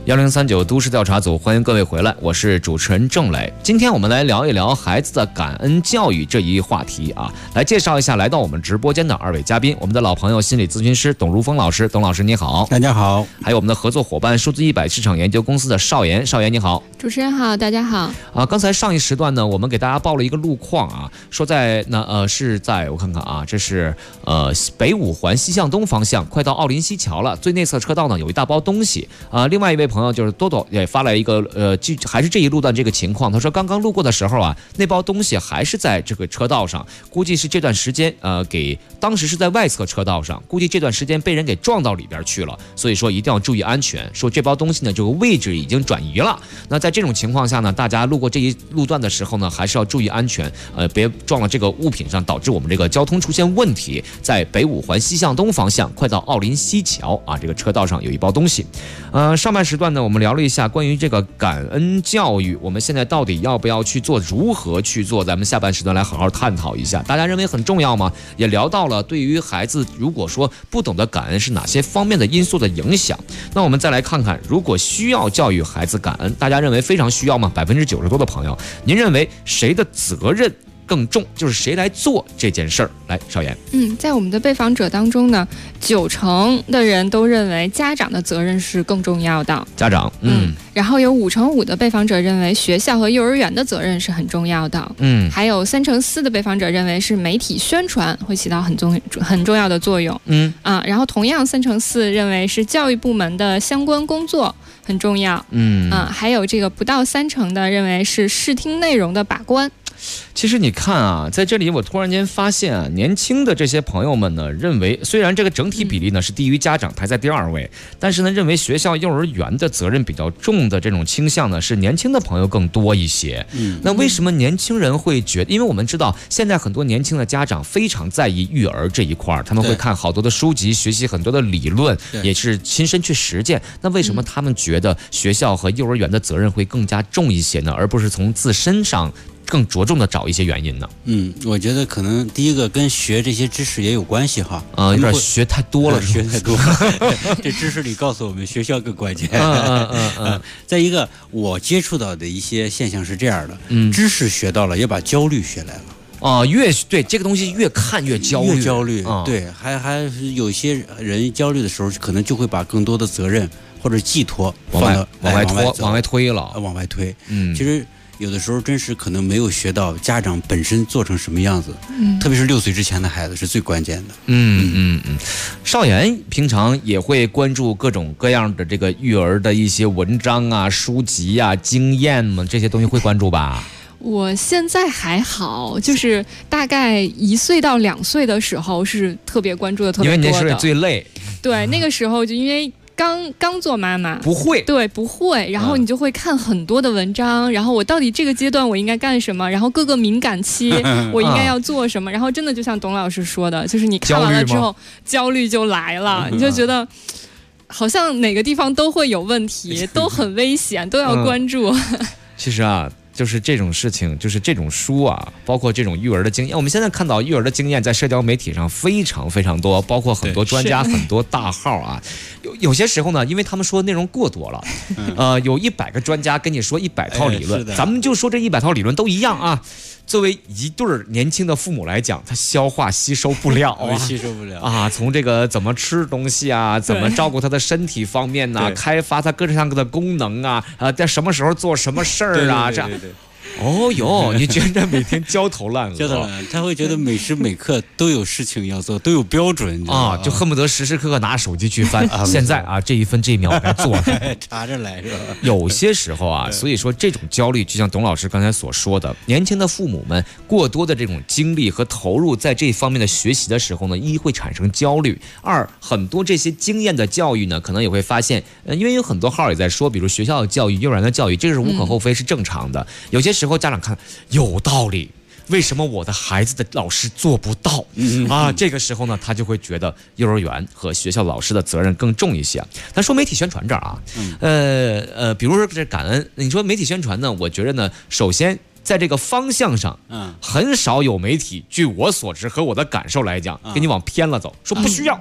1039都市调查组，欢迎各位回来，我是主持人郑磊。今天我们来聊一聊孩子的感恩教育这一话题啊，来介绍一下来到我们直播间的2位嘉宾，我们的老朋友心理咨询师董如峰老师，董老师你好。 大家好。 还有我们的合作伙伴数字100市场研究公司的邵岩，邵岩你好。 主持人好，大家好。 刚才上一时段呢，我们给大家报了一个路况啊，说在是在我看看啊，这是北5环西向东方向，快到奥林西桥了，最内侧车道呢有一大包东西另外一位朋友就是多多也发来一个还是这一路段这个情况，他说刚刚路过的时候啊，那包东西还是在这个车道上，估计是这段时间当时是在外侧车道上，估计这段时间被人给撞到里边去了，所以说一定要注意安全。说这包东西呢，这个位置已经转移了。那在这种情况下呢，大家路过这一路段的时候呢，还是要注意安全，别撞了这个物品上，导致我们这个交通出现问题。在北5环西向东方向，快到奥林西桥啊，这个车道上有一包东西。上半时段呢，我们聊了一下关于这个感恩教育，我们现在到底要不要去做，如何去做？咱们下半时段来好好探讨一下。大家认为很重要吗？也聊到了对于孩子，如果说不懂得感恩是哪些方面的因素的影响。那我们再来看看，如果需要教育孩子感恩，大家认为非常需要吗？90%多的朋友，您认为谁的责任更重，就是谁来做这件事儿？来，邵岩。 在我们的被访者当中呢，90%的人都认为家长的责任是更重要的。 家长， 然后有5%的被访者认为学校和幼儿园的责任是很重要的。还有3%的被访者认为是媒体宣传会起到很重要的作用。然后同样3%认为是教育部门的相关工作很重要。还有这个不到30%的认为是视听内容的把关。 其实你看啊，在这里我突然间发现啊，年轻的这些朋友们呢，认为虽然这个整体比例呢是低于家长，排在第2位，但是呢，认为学校幼儿园的责任比较重的这种倾向呢，是年轻的朋友更多一些。那为什么年轻人会觉得？因为我们知道现在很多年轻的家长非常在意育儿这一块，他们会看好多的书籍，学习很多的理论，也是亲身去实践。那为什么他们觉得学校和幼儿园的责任会更加重一些呢？而不是从自身上更着重的找一些原因呢？ 我觉得可能第一个跟学这些知识也有关系哈。 有点学太多了， 学太多。这知识里告诉我们，学校更关键。再一个，我接触到的一些现象是这样的：知识学到了，也把焦虑学来了。 对这个东西越看越焦虑， 对，还有些人焦虑的时候，可能就会把更多的责任或者寄托往外推了， 往外推。其实有的时候真是可能没有学到家长本身做成什么样子，特别是6岁之前的孩子是最关键的。 邵岩平常也会关注各种各样的这个育儿的一些文章啊、书籍啊、经验嘛，这些东西会关注吧？ 我现在还好，就是大概1岁到2岁的时候是特别关注的，特别多的。 因为那时候也最累。 对，那个时候就因为刚做妈妈， 不会， 对，不会，然后你就会看很多的文章，然后我到底这个阶段我应该干什么，然后各个敏感期我应该要做什么，然后真的就像董老师说的，就是你看完了之后，焦虑就来了，你就觉得好像哪个地方都会有问题，都很危险，都要关注。 其实啊，就是这种事情，就是这种书啊，包括这种育儿的经验，我们现在看到育儿的经验在社交媒体上非常非常多，包括很多专家、很多大号啊。有些时候呢，因为他们说的内容过多了，有100个专家跟你说100套理论，咱们就说这100套理论都一样啊。作为一对年轻的父母来讲，他消化吸收不了啊，从这个怎么吃东西啊，怎么照顾他的身体方面呐，开发他各式各样的功能啊，在什么时候做什么事儿啊，这样。你觉得每天焦头烂额， 他会觉得每时每刻都有事情要做，都有标准啊，就恨不得时时刻刻拿手机去翻。现在啊，这一分这一秒我该做什么， 查着来是吧？ 有些时候啊，所以说这种焦虑，就像董老师刚才所说的，年轻的父母们过多的这种精力和投入在这方面的学习的时候呢，一会产生焦虑，二很多这些经验的教育呢，可能也会发现，因为有很多号也在说，比如学校的教育、幼儿园的教育，这个是无可厚非，是正常的。有些时候家长看有道理，为什么我的孩子的老师做不到啊？这个时候呢，他就会觉得幼儿园和学校老师的责任更重一些。咱说媒体宣传这儿啊，比如说这感恩，你说媒体宣传呢，我觉得呢，首先在这个方向上，很少有媒体，据我所知和我的感受来讲，给你往偏了走，说不需要。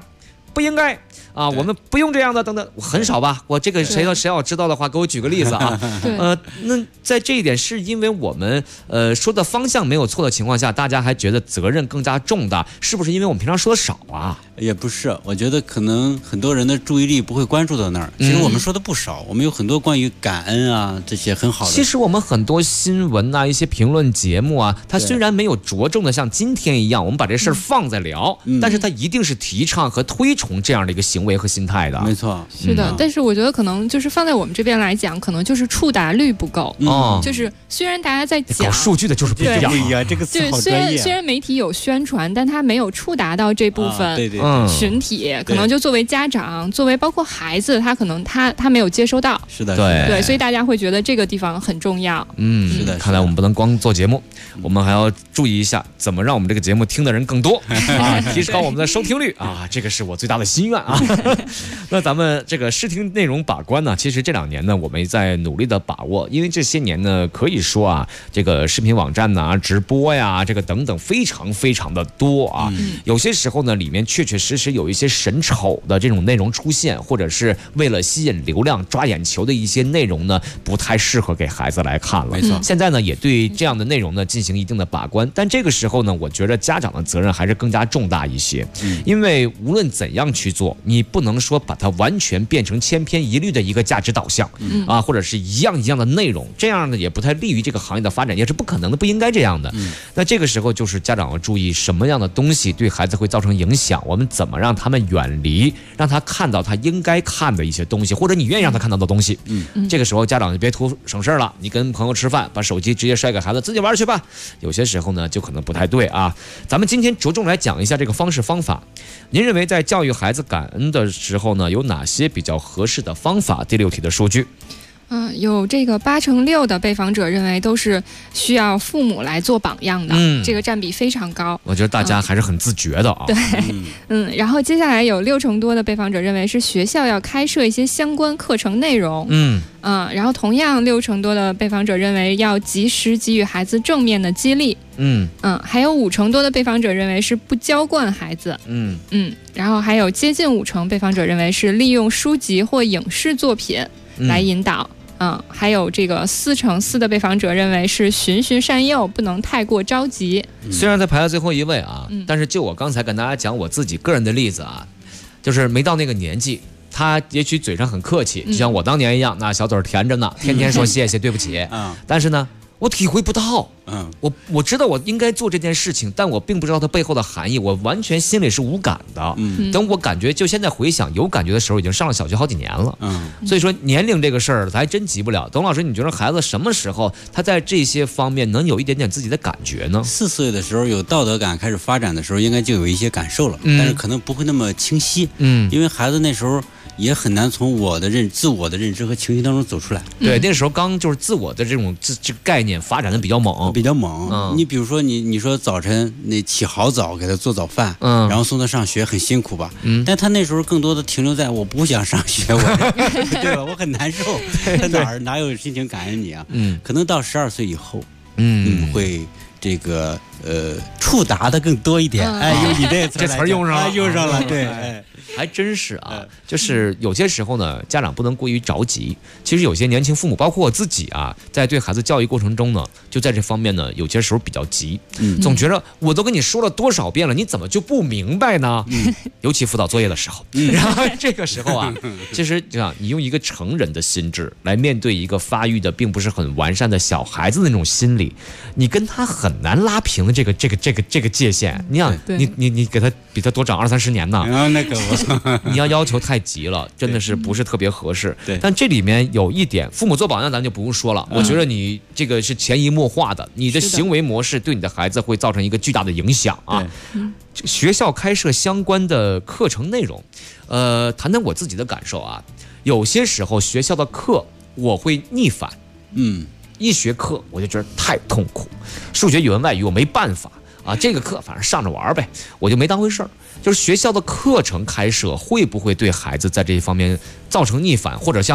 不应该啊，我们不用这样的等等，很少吧？我这个谁要知道的话，给我举个例子啊。那在这一点是因为我们说的方向没有错的情况下，大家还觉得责任更加重大，是不是因为我们平常说的少啊？ 也不是，我觉得可能很多人的注意力不会关注到那儿。其实我们说的不少，我们有很多关于感恩啊这些很好的。 其实我们很多新闻啊、一些评论节目啊，它虽然没有着重的像今天一样，我们把这事儿放在聊，但是它一定是提倡和推崇这样的一个行为和心态的。 没错， 是的。但是我觉得可能就是放在我们这边来讲，可能就是触达率不够。就是虽然大家在讲搞数据的就是不一样， 这个词好专业。 虽然媒体有宣传，但它没有触达到这部分群体，可能就作为家长，作为包括孩子，他可能他没有接收到。 是的， 对，所以大家会觉得这个地方很重要。 是的。 看来我们不能光做节目，我们还要注意一下怎么让我们这个节目听的人更多啊，提高我们的收听率啊，这个是我最大的心愿啊。那咱们这个视听内容把关呢，其实这2年呢，我们在努力的把握，因为这些年呢，可以说啊，这个视频网站呐、直播呀，这个等等，非常非常的多啊。有些时候呢，里面确确实实有一些神丑的这种内容出现，或者是为了吸引流量、抓眼球的一些内容呢，不太适合给孩子来看了。 没错， 现在呢，也对这样的内容呢进行一定的把关，但这个时候呢，我觉得家长的责任还是更加重大一些，因为无论怎样去做，你不能说把它完全变成千篇一律的一个价值导向啊，或者是一样的内容，这样呢也不太利于这个行业的发展，也是不可能的，不应该这样的。那这个时候就是家长要注意什么样的东西对孩子会造成影响，我们怎么让他们远离，让他看到他应该看的一些东西，或者你愿意让他看到的东西。这个时候家长就别图省事了，你跟朋友吃饭，把手机直接摔给孩子，自己玩去吧。有些时候呢，就可能不太对啊。咱们今天着重来讲一下这个方式方法。您认为在教育孩子感恩的时候呢，有哪些比较合适的方法？第6题的数据。 有这个86%的被访者认为都是需要父母来做榜样的，这个占比非常高。 我觉得大家还是很自觉的啊。 对，然后接下来有60%多的被访者认为是学校要开设一些相关课程内容。然后同样60%多的被访者认为要及时给予孩子正面的激励。还有50%多的被访者认为是不娇惯孩子。然后还有接近50%被访者认为是利用书籍或影视作品来引导。还有这个4%的被访者认为是循循善诱，不能太过着急。 虽然他排在最后一位啊，但是就我刚才跟大家讲我自己个人的例子啊，就是没到那个年纪，他也许嘴上很客气，就像我当年一样，那小嘴甜着呢，天天说谢谢对不起。但是呢，我体会不到。我知道我应该做这件事情，但我并不知道它背后的含义，我完全心里是无感的。等我感觉，就现在回想有感觉的时候，已经上了小学好几年了。所以说年龄这个事儿，咱还真急不了。董老师，你觉得孩子什么时候他在这些方面能有一点点自己的感觉呢 ？4岁的时候有道德感开始发展的时候，应该就有一些感受了，但是可能不会那么清晰。因为孩子那时候也很难从自我的认知和情绪当中走出来。 对，那时候刚就是自我的这种这个概念发展的比较猛。 你比如说你说早晨那起好早给他做早饭，然后送他上学很辛苦吧，但他那时候更多的停留在我不想上学，对吧？我很难受，他哪有心情感恩你啊？可能到12岁以后，会这个触达的更多一点。用你这词用上了， 用上了，对。 还真是啊，就是有些时候呢，家长不能过于着急。其实有些年轻父母，包括我自己啊，在对孩子教育过程中呢，就在这方面呢，有些时候比较急，总觉得我都跟你说了多少遍了，你怎么就不明白呢？尤其辅导作业的时候，然后这个时候啊，其实这样，你用一个成人的心智来面对一个发育的并不是很完善的小孩子的那种心理，你跟他很难拉平的这个界限。你想，你给他比他多长20-30年呢？ 那个你要求太急了，真的是不是特别合适。但这里面有一点，父母做榜样咱就不用说了，我觉得你这个是潜移默化的，你的行为模式对你的孩子会造成一个巨大的影响啊。学校开设相关的课程内容，谈谈我自己的感受啊。有些时候学校的课我会逆反，一学课我就觉得太痛苦，数学、语文、外语我没办法。这个课反正上着玩呗，我就没当回事儿。就是学校的课程开设会不会对孩子在这一方面造成逆反，或者像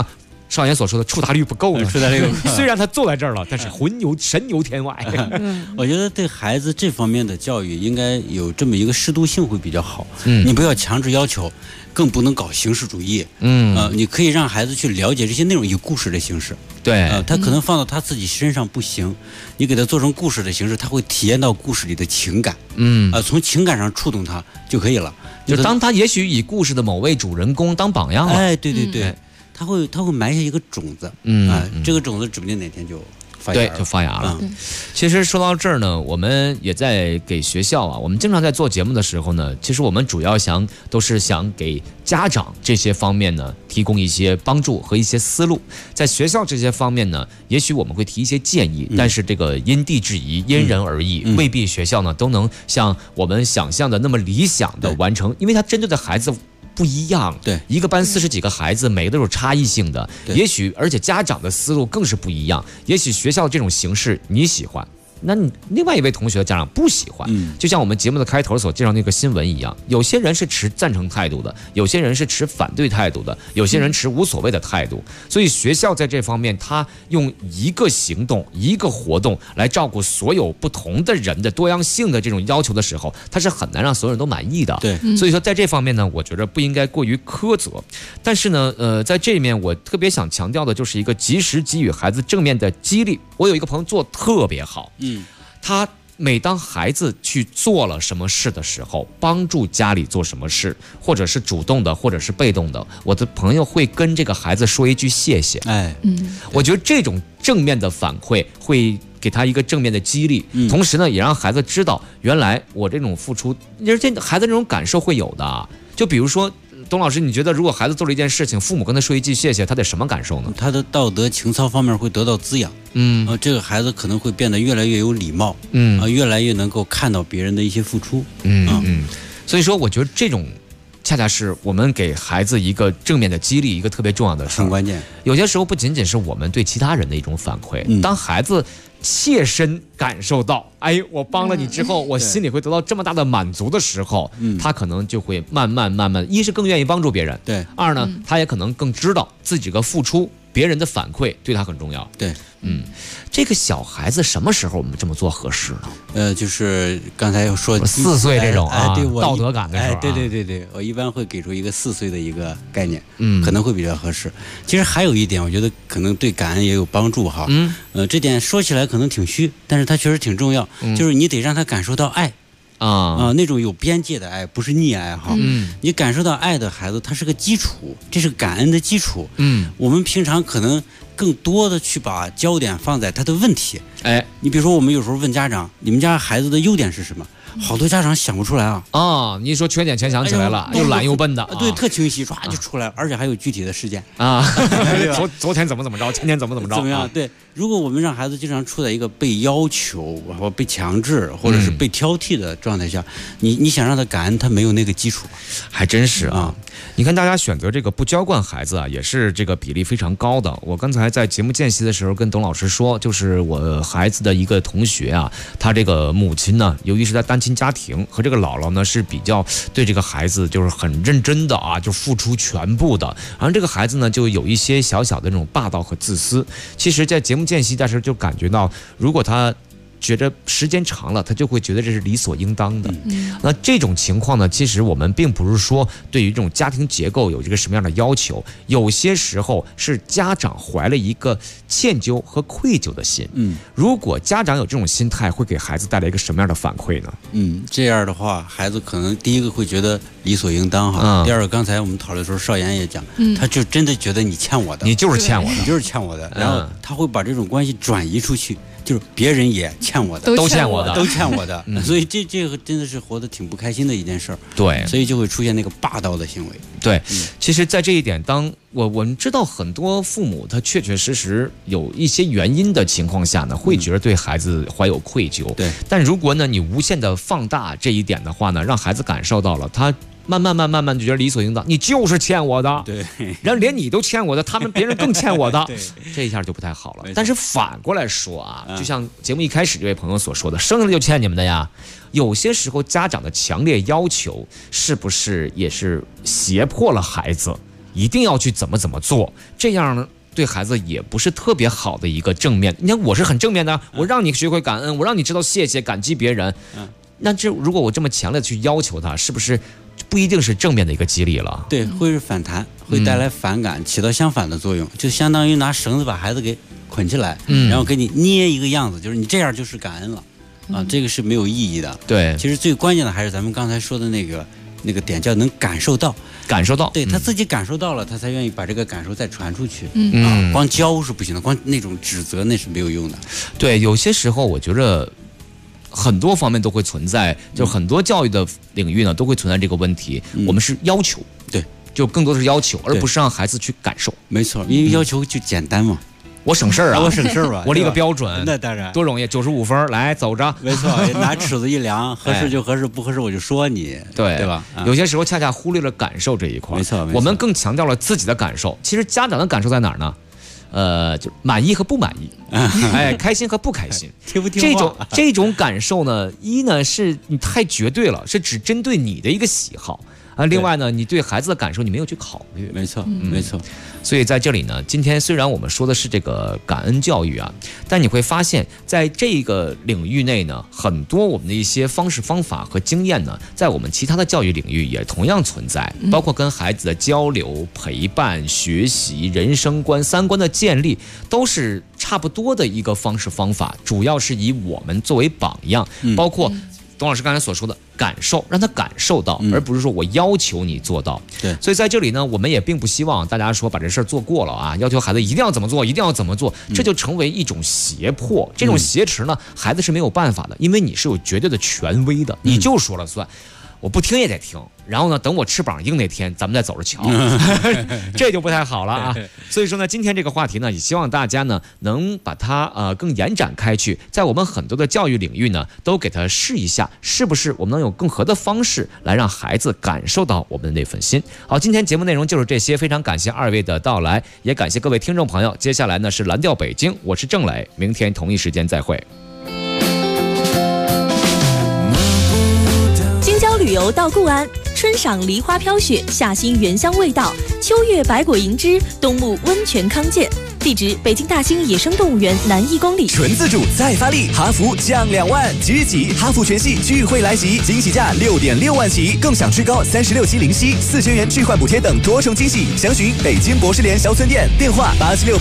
少言所说的触达率不够呢？ 触达率不够。 虽然他坐在这儿了，但是神游天外。 我觉得对孩子这方面的教育应该有这么一个适度性会比较好。你不要强制要求，更不能搞形式主义。你可以让孩子去了解这些内容以故事的形式。 对， 他可能放到他自己身上不行，你给他做成故事的形式，他会体验到故事里的情感。从情感上触动他就可以了。 就当他也许以故事的某位主人公当榜样了。 哎，对对对。他会埋下一个种子，这个种子指不定哪天就发芽了。其实说到这儿呢，我们也在给学校啊，我们经常在做节目的时候呢，其实我们主要都是想给家长这些方面呢提供一些帮助和一些思路。在学校这些方面呢，也许我们会提一些建议，但是这个因地制宜，因人而异，未必学校呢都能像我们想象的那么理想的完成，因为它针对的孩子不一样。 对， 一个班40几个孩子，每个都有差异性的，也许而且家长的思路更是不一样。也许学校这种形式你喜欢，那你另外一位同学的家长不喜欢。就像我们节目的开头所介绍那个新闻一样，有些人是持赞成态度的，有些人是持反对态度的，有些人持无所谓的态度。所以学校在这方面，他用一个行动、一个活动来照顾所有不同的人的多样性的这种要求的时候，他是很难让所有人都满意的。 对， 所以说在这方面呢，我觉得不应该过于苛责。但是呢，在这里面我特别想强调的就是一个及时给予孩子正面的激励。我有一个朋友做得特别好，他每当孩子去做了什么事的时候，帮助家里做什么事，或者是主动的，或者是被动的，我的朋友会跟这个孩子说一句谢谢。我觉得这种正面的反馈会给他一个正面的激励，同时呢，也让孩子知道，原来我这种付出，而且孩子这种感受会有的。就比如说，董老师，你觉得如果孩子做了一件事情，父母跟他说一句谢谢，他得什么感受呢？ 他的道德情操方面会得到滋养。这个孩子可能会变得越来越有礼貌。越来越能够看到别人的一些付出。 所以说，我觉得这种恰恰是我们给孩子一个正面的激励，一个特别重要的事。 很关键。 有些时候不仅仅是我们对其他人的一种反馈，当孩子切身感受到，哎，我帮了你之后，我心里会得到这么大的满足的时候，他可能就会慢慢，一是更愿意帮助别人， 对； 二呢，他也可能更知道自己的付出，别人的反馈对他很重要， 对。 这个小孩子什么时候我们这么做合适呢？ 就是刚才说 4岁这种对道德感的时候， 对，我一般会给出一个4岁的一个概念，可能会比较合适。其实还有一点，我觉得可能对感恩也有帮助哈。这点说起来可能挺虚，但是它确实挺重要，就是你得让他感受到爱。那种有边界的爱，不是溺爱哈。你感受到爱的孩子，他是个基础，这是感恩的基础。我们平常可能更多的去把焦点放在他的问题。你比如说，我们有时候问家长，你们家孩子的优点是什么？好多家长想不出来啊。 你一说缺点全想起来了，又懒又笨的。 对，特清晰，唰就出来了，而且还有具体的事件昨天怎么着，前天怎么着， 怎么样？对，如果我们让孩子经常处在一个被要求或被强制或者是被挑剔的状态下，你想让他感恩，他没有那个基础， 还真是啊。你看大家选择这个不娇惯孩子啊，也是这个比例非常高的。我刚才在节目间隙的时候跟董老师说，就是我孩子的一个同学啊，他这个母亲呢，由于是在单亲家庭，和这个姥姥呢是比较对这个孩子就是很认真的啊，就付出全部的。然后这个孩子呢，就有一些小小的那种霸道和自私。其实，在节目间隙的时候就感觉到，如果他觉得时间长了，他就会觉得这是理所应当的。那这种情况呢，其实我们并不是说对于这种家庭结构有这个什么样的要求，有些时候是家长怀了一个歉疚和愧疚的心。如果家长有这种心态，会给孩子带来一个什么样的反馈呢？ 这样的话，孩子可能第一个会觉得理所应当哈。第二个，刚才我们讨论的时候，少言也讲，他就真的觉得你欠我的， 你就是欠我的， 你就是欠我的，然后他会把这种关系转移出去。就是别人也欠我的， 都欠我的， 所以这个真的是活得挺不开心的一件事儿。 对， 所以就会出现那个霸道的行为。 对，其实，在这一点，当我们知道很多父母他确确实实有一些原因的情况下呢，会觉得对孩子怀有愧疚。 对， 但如果呢你无限的放大这一点的话呢，让孩子感受到了他。慢慢就觉得理所应当，你就是欠我的， 对， 然后连你都欠我的，别人更欠我的，这一下就不太好了。但是反过来说啊，就像节目一开始这位朋友所说的，生下来就欠你们的呀。有些时候家长的强烈要求，是不是也是胁迫了孩子一定要去怎么做？这样呢， 对孩子也不是特别好的一个正面。你看我是很正面的，我让你学会感恩，我让你知道谢谢感激别人。那如果我这么强烈的去要求他，是不是不一定是正面的一个激励了？ 对，会是反弹，会带来反感，起到相反的作用，就相当于拿绳子把孩子给捆起来，然后给你捏一个样子，就是你这样就是感恩了啊，这个是没有意义的。 对， 其实最关键的还是咱们刚才说的那个点，叫能感受到，对他自己感受到了，他才愿意把这个感受再传出去。光教是不行的，光那种指责那是没有用的。 对，有些时候我觉着很多方面都会存在，就很多教育的领域呢都会存在这个问题。我们是要求， 对， 就更多的是要求，而不是让孩子去感受。 没错，因为要求就简单嘛。 我省事儿啊， 我省事儿吧， 我立个标准， 那当然多容易，95分，来走着。 没错，拿尺子一量，合适就合适，不合适我就说你，对吧？ 有些时候恰恰忽略了感受这一块。 没错， 我们更强调了自己的感受。其实家长的感受在哪儿呢？就满意和不满意，开心和不开心， 听不听话？ 这种感受呢，一呢是你太绝对了，是只针对你的一个喜好啊。另外呢，你对孩子的感受你没有去考虑。 没错，没错。 所以在这里呢，今天虽然我们说的是这个感恩教育啊，但你会发现在这个领域内呢，很多我们的一些方式方法和经验呢，在我们其他的教育领域也同样存在，包括跟孩子的交流、陪伴、学习、人生观、三观的建立，都是差不多的一个方式方法，主要是以我们作为榜样，包括董老师刚才所说的感受，让他感受到，而不是说我要求你做到。 对， 所以在这里呢，我们也并不希望大家说把这事儿做过了啊，要求孩子一定要怎么做，一定要怎么做，这就成为一种胁迫。这种挟持呢，孩子是没有办法的，因为你是有绝对的权威的，你就说了算。我不听也得听，然后呢，等我翅膀硬那天，咱们再走着瞧，这就不太好了啊。所以说呢，今天这个话题呢，也希望大家呢能把它更延展开去，在我们很多的教育领域呢，都给它试一下，是不是我们能有更合的方式来让孩子感受到我们的那份心。好，今天节目内容就是这些，非常感谢二位的到来，也感谢各位听众朋友。接下来呢是蓝调北京，我是郑磊，明天同一时间再会。 京郊旅游到固安，春赏梨花飘雪，夏欣原香味道，秋月百果盈枝，冬沐温泉康健。地址：北京大兴野生动物园南1公里。 纯自主再发力，哈弗降2万，即日起哈弗全系聚会来袭，惊喜价6.6万起，更享最高36期零息，4000元置换补贴等多重惊喜。详询北京博士联小村店，电话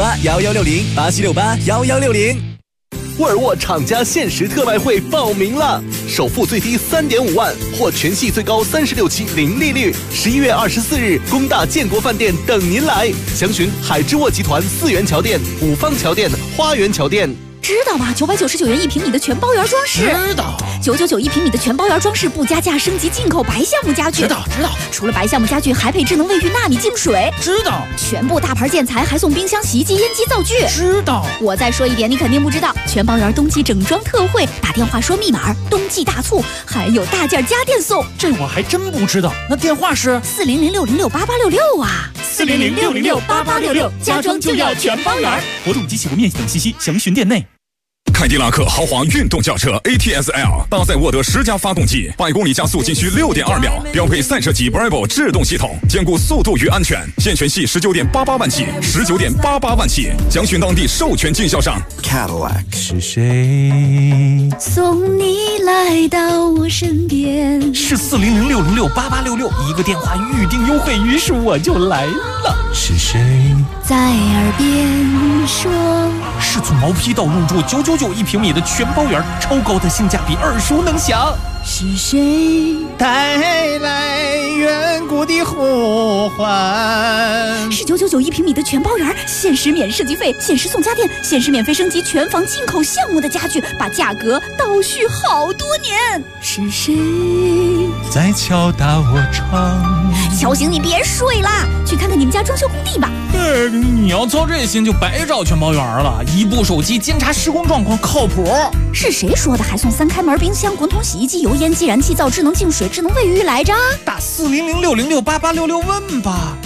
87681160，87681160。 沃尔沃厂家限时特卖会报名了，首付最低3.5万，或全系最高36期零利率。11月24日，工大建国饭店等您来。详询海之沃集团4元桥店、五方桥店、花园桥店。 知道吧？999元1平米的全包圆装饰。 知道。 9991平米的全包圆装饰不加价，升级进口白橡木家具。 知道。 除了白橡木家具，还配智能卫浴纳米净水。 知道。 全部大牌建材还送冰箱、洗衣机、烟机、灶具。 知道。 我再说一点，你肯定不知道，全包圆冬季整装特惠，打电话说密码，冬季大促，还有大件家电送。 这我还真不知道。那电话是 400606866啊 ，400606866，家装就要全包圆。活动及起步面积等信息，详询店内。 凯迪拉克豪华运动轿车 ATS-L 搭载沃德10加发动机，100公里加速仅需6.2秒，标配赛车级 Bravo 制动系统，兼顾速度与安全。现全系19.88万起，19.88万起，详询当地授权经销商。 Cadillac 是谁送你来到我身边？ 是400606866，一个电话预定优惠，于是我就来了。 是谁在耳边说？ 是从毛坯到入住9991平米的全包圆，超高的性价比，耳熟能详。 是谁带来远古的呼唤？ 是9991平米的全包圆，限时免设计费，限时送家电，限时免费升级全房进口项目的家具，把价格倒叙好多年。是谁在敲打我窗？ 小醒，你别睡啦，去看看你们家装修工地吧。 你要操这心就白找全包圆了，一部手机监察施工状况，靠谱。 是谁说的还送3开门冰箱、滚筒洗衣机、油烟机、燃气灶、智能净水、智能卫浴来着？ 打400606866问吧。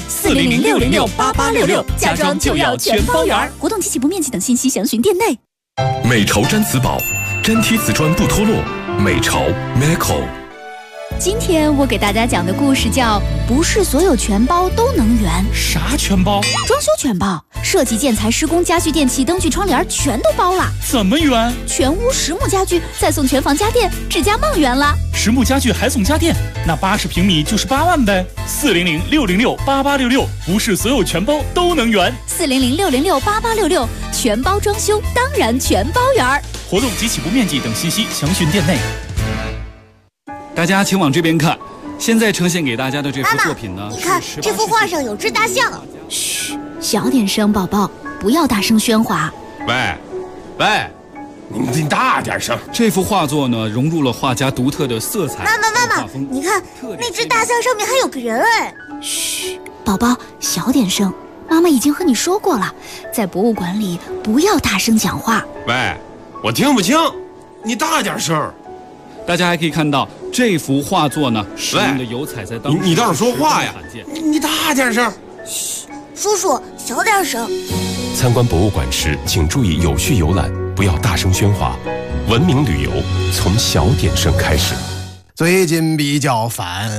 400606866，家装就要全包圆。活动及起步面积等信息详询店内。 美潮毡瓷宝，粘贴瓷砖不脱落，美潮 Meco。 今天我给大家讲的故事叫《不是所有全包都能圆》。 啥全包？ 装修全包，设计、建材、施工、家具、电器、灯具、窗帘全都包了。 怎么圆？ 全屋实木家具，再送全房家电，指甲梦圆了。 实木家具还送家电，那80平米就是8万呗。400-606-8866，不是所有全包都能圆。 400-606-8866，全包装修，当然全包圆。 活动及起步面积等信息详询店内。 大家请往这边看，现在呈现给大家的这幅作品呢， 你看这幅画上有只大象。 嘘，小点声，宝宝，不要大声喧哗。 喂，你大点声。这幅画作呢，融入了画家独特的色彩。 妈妈，你看那只大象上面还有个人哎。 嘘，宝宝，小点声。妈妈已经和你说过了，在博物馆里不要大声讲话。 喂，我听不清，你大点声。大家还可以看到这幅画作呢，使用的油彩在当时你倒是说话呀！你大点声。 嘘，叔叔小点声。 参观博物馆时，请注意有序游览，不要大声喧哗。文明旅游从小点声开始。 最近比较烦，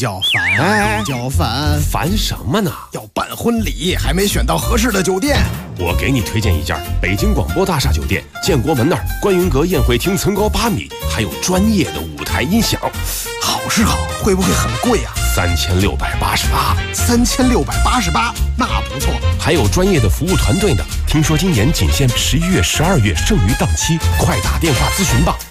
烦什么呢？ 要办婚礼，还没选到合适的酒店。 我给你推荐一家北京广播大厦酒店，建国门那儿观云阁宴会厅层高8米，还有专业的舞台音响。 好是好，会不会很贵啊 ？3688。 3688，那不错。 还有专业的服务团队呢。听说今年仅限11月、12月剩余档期，快打电话咨询吧。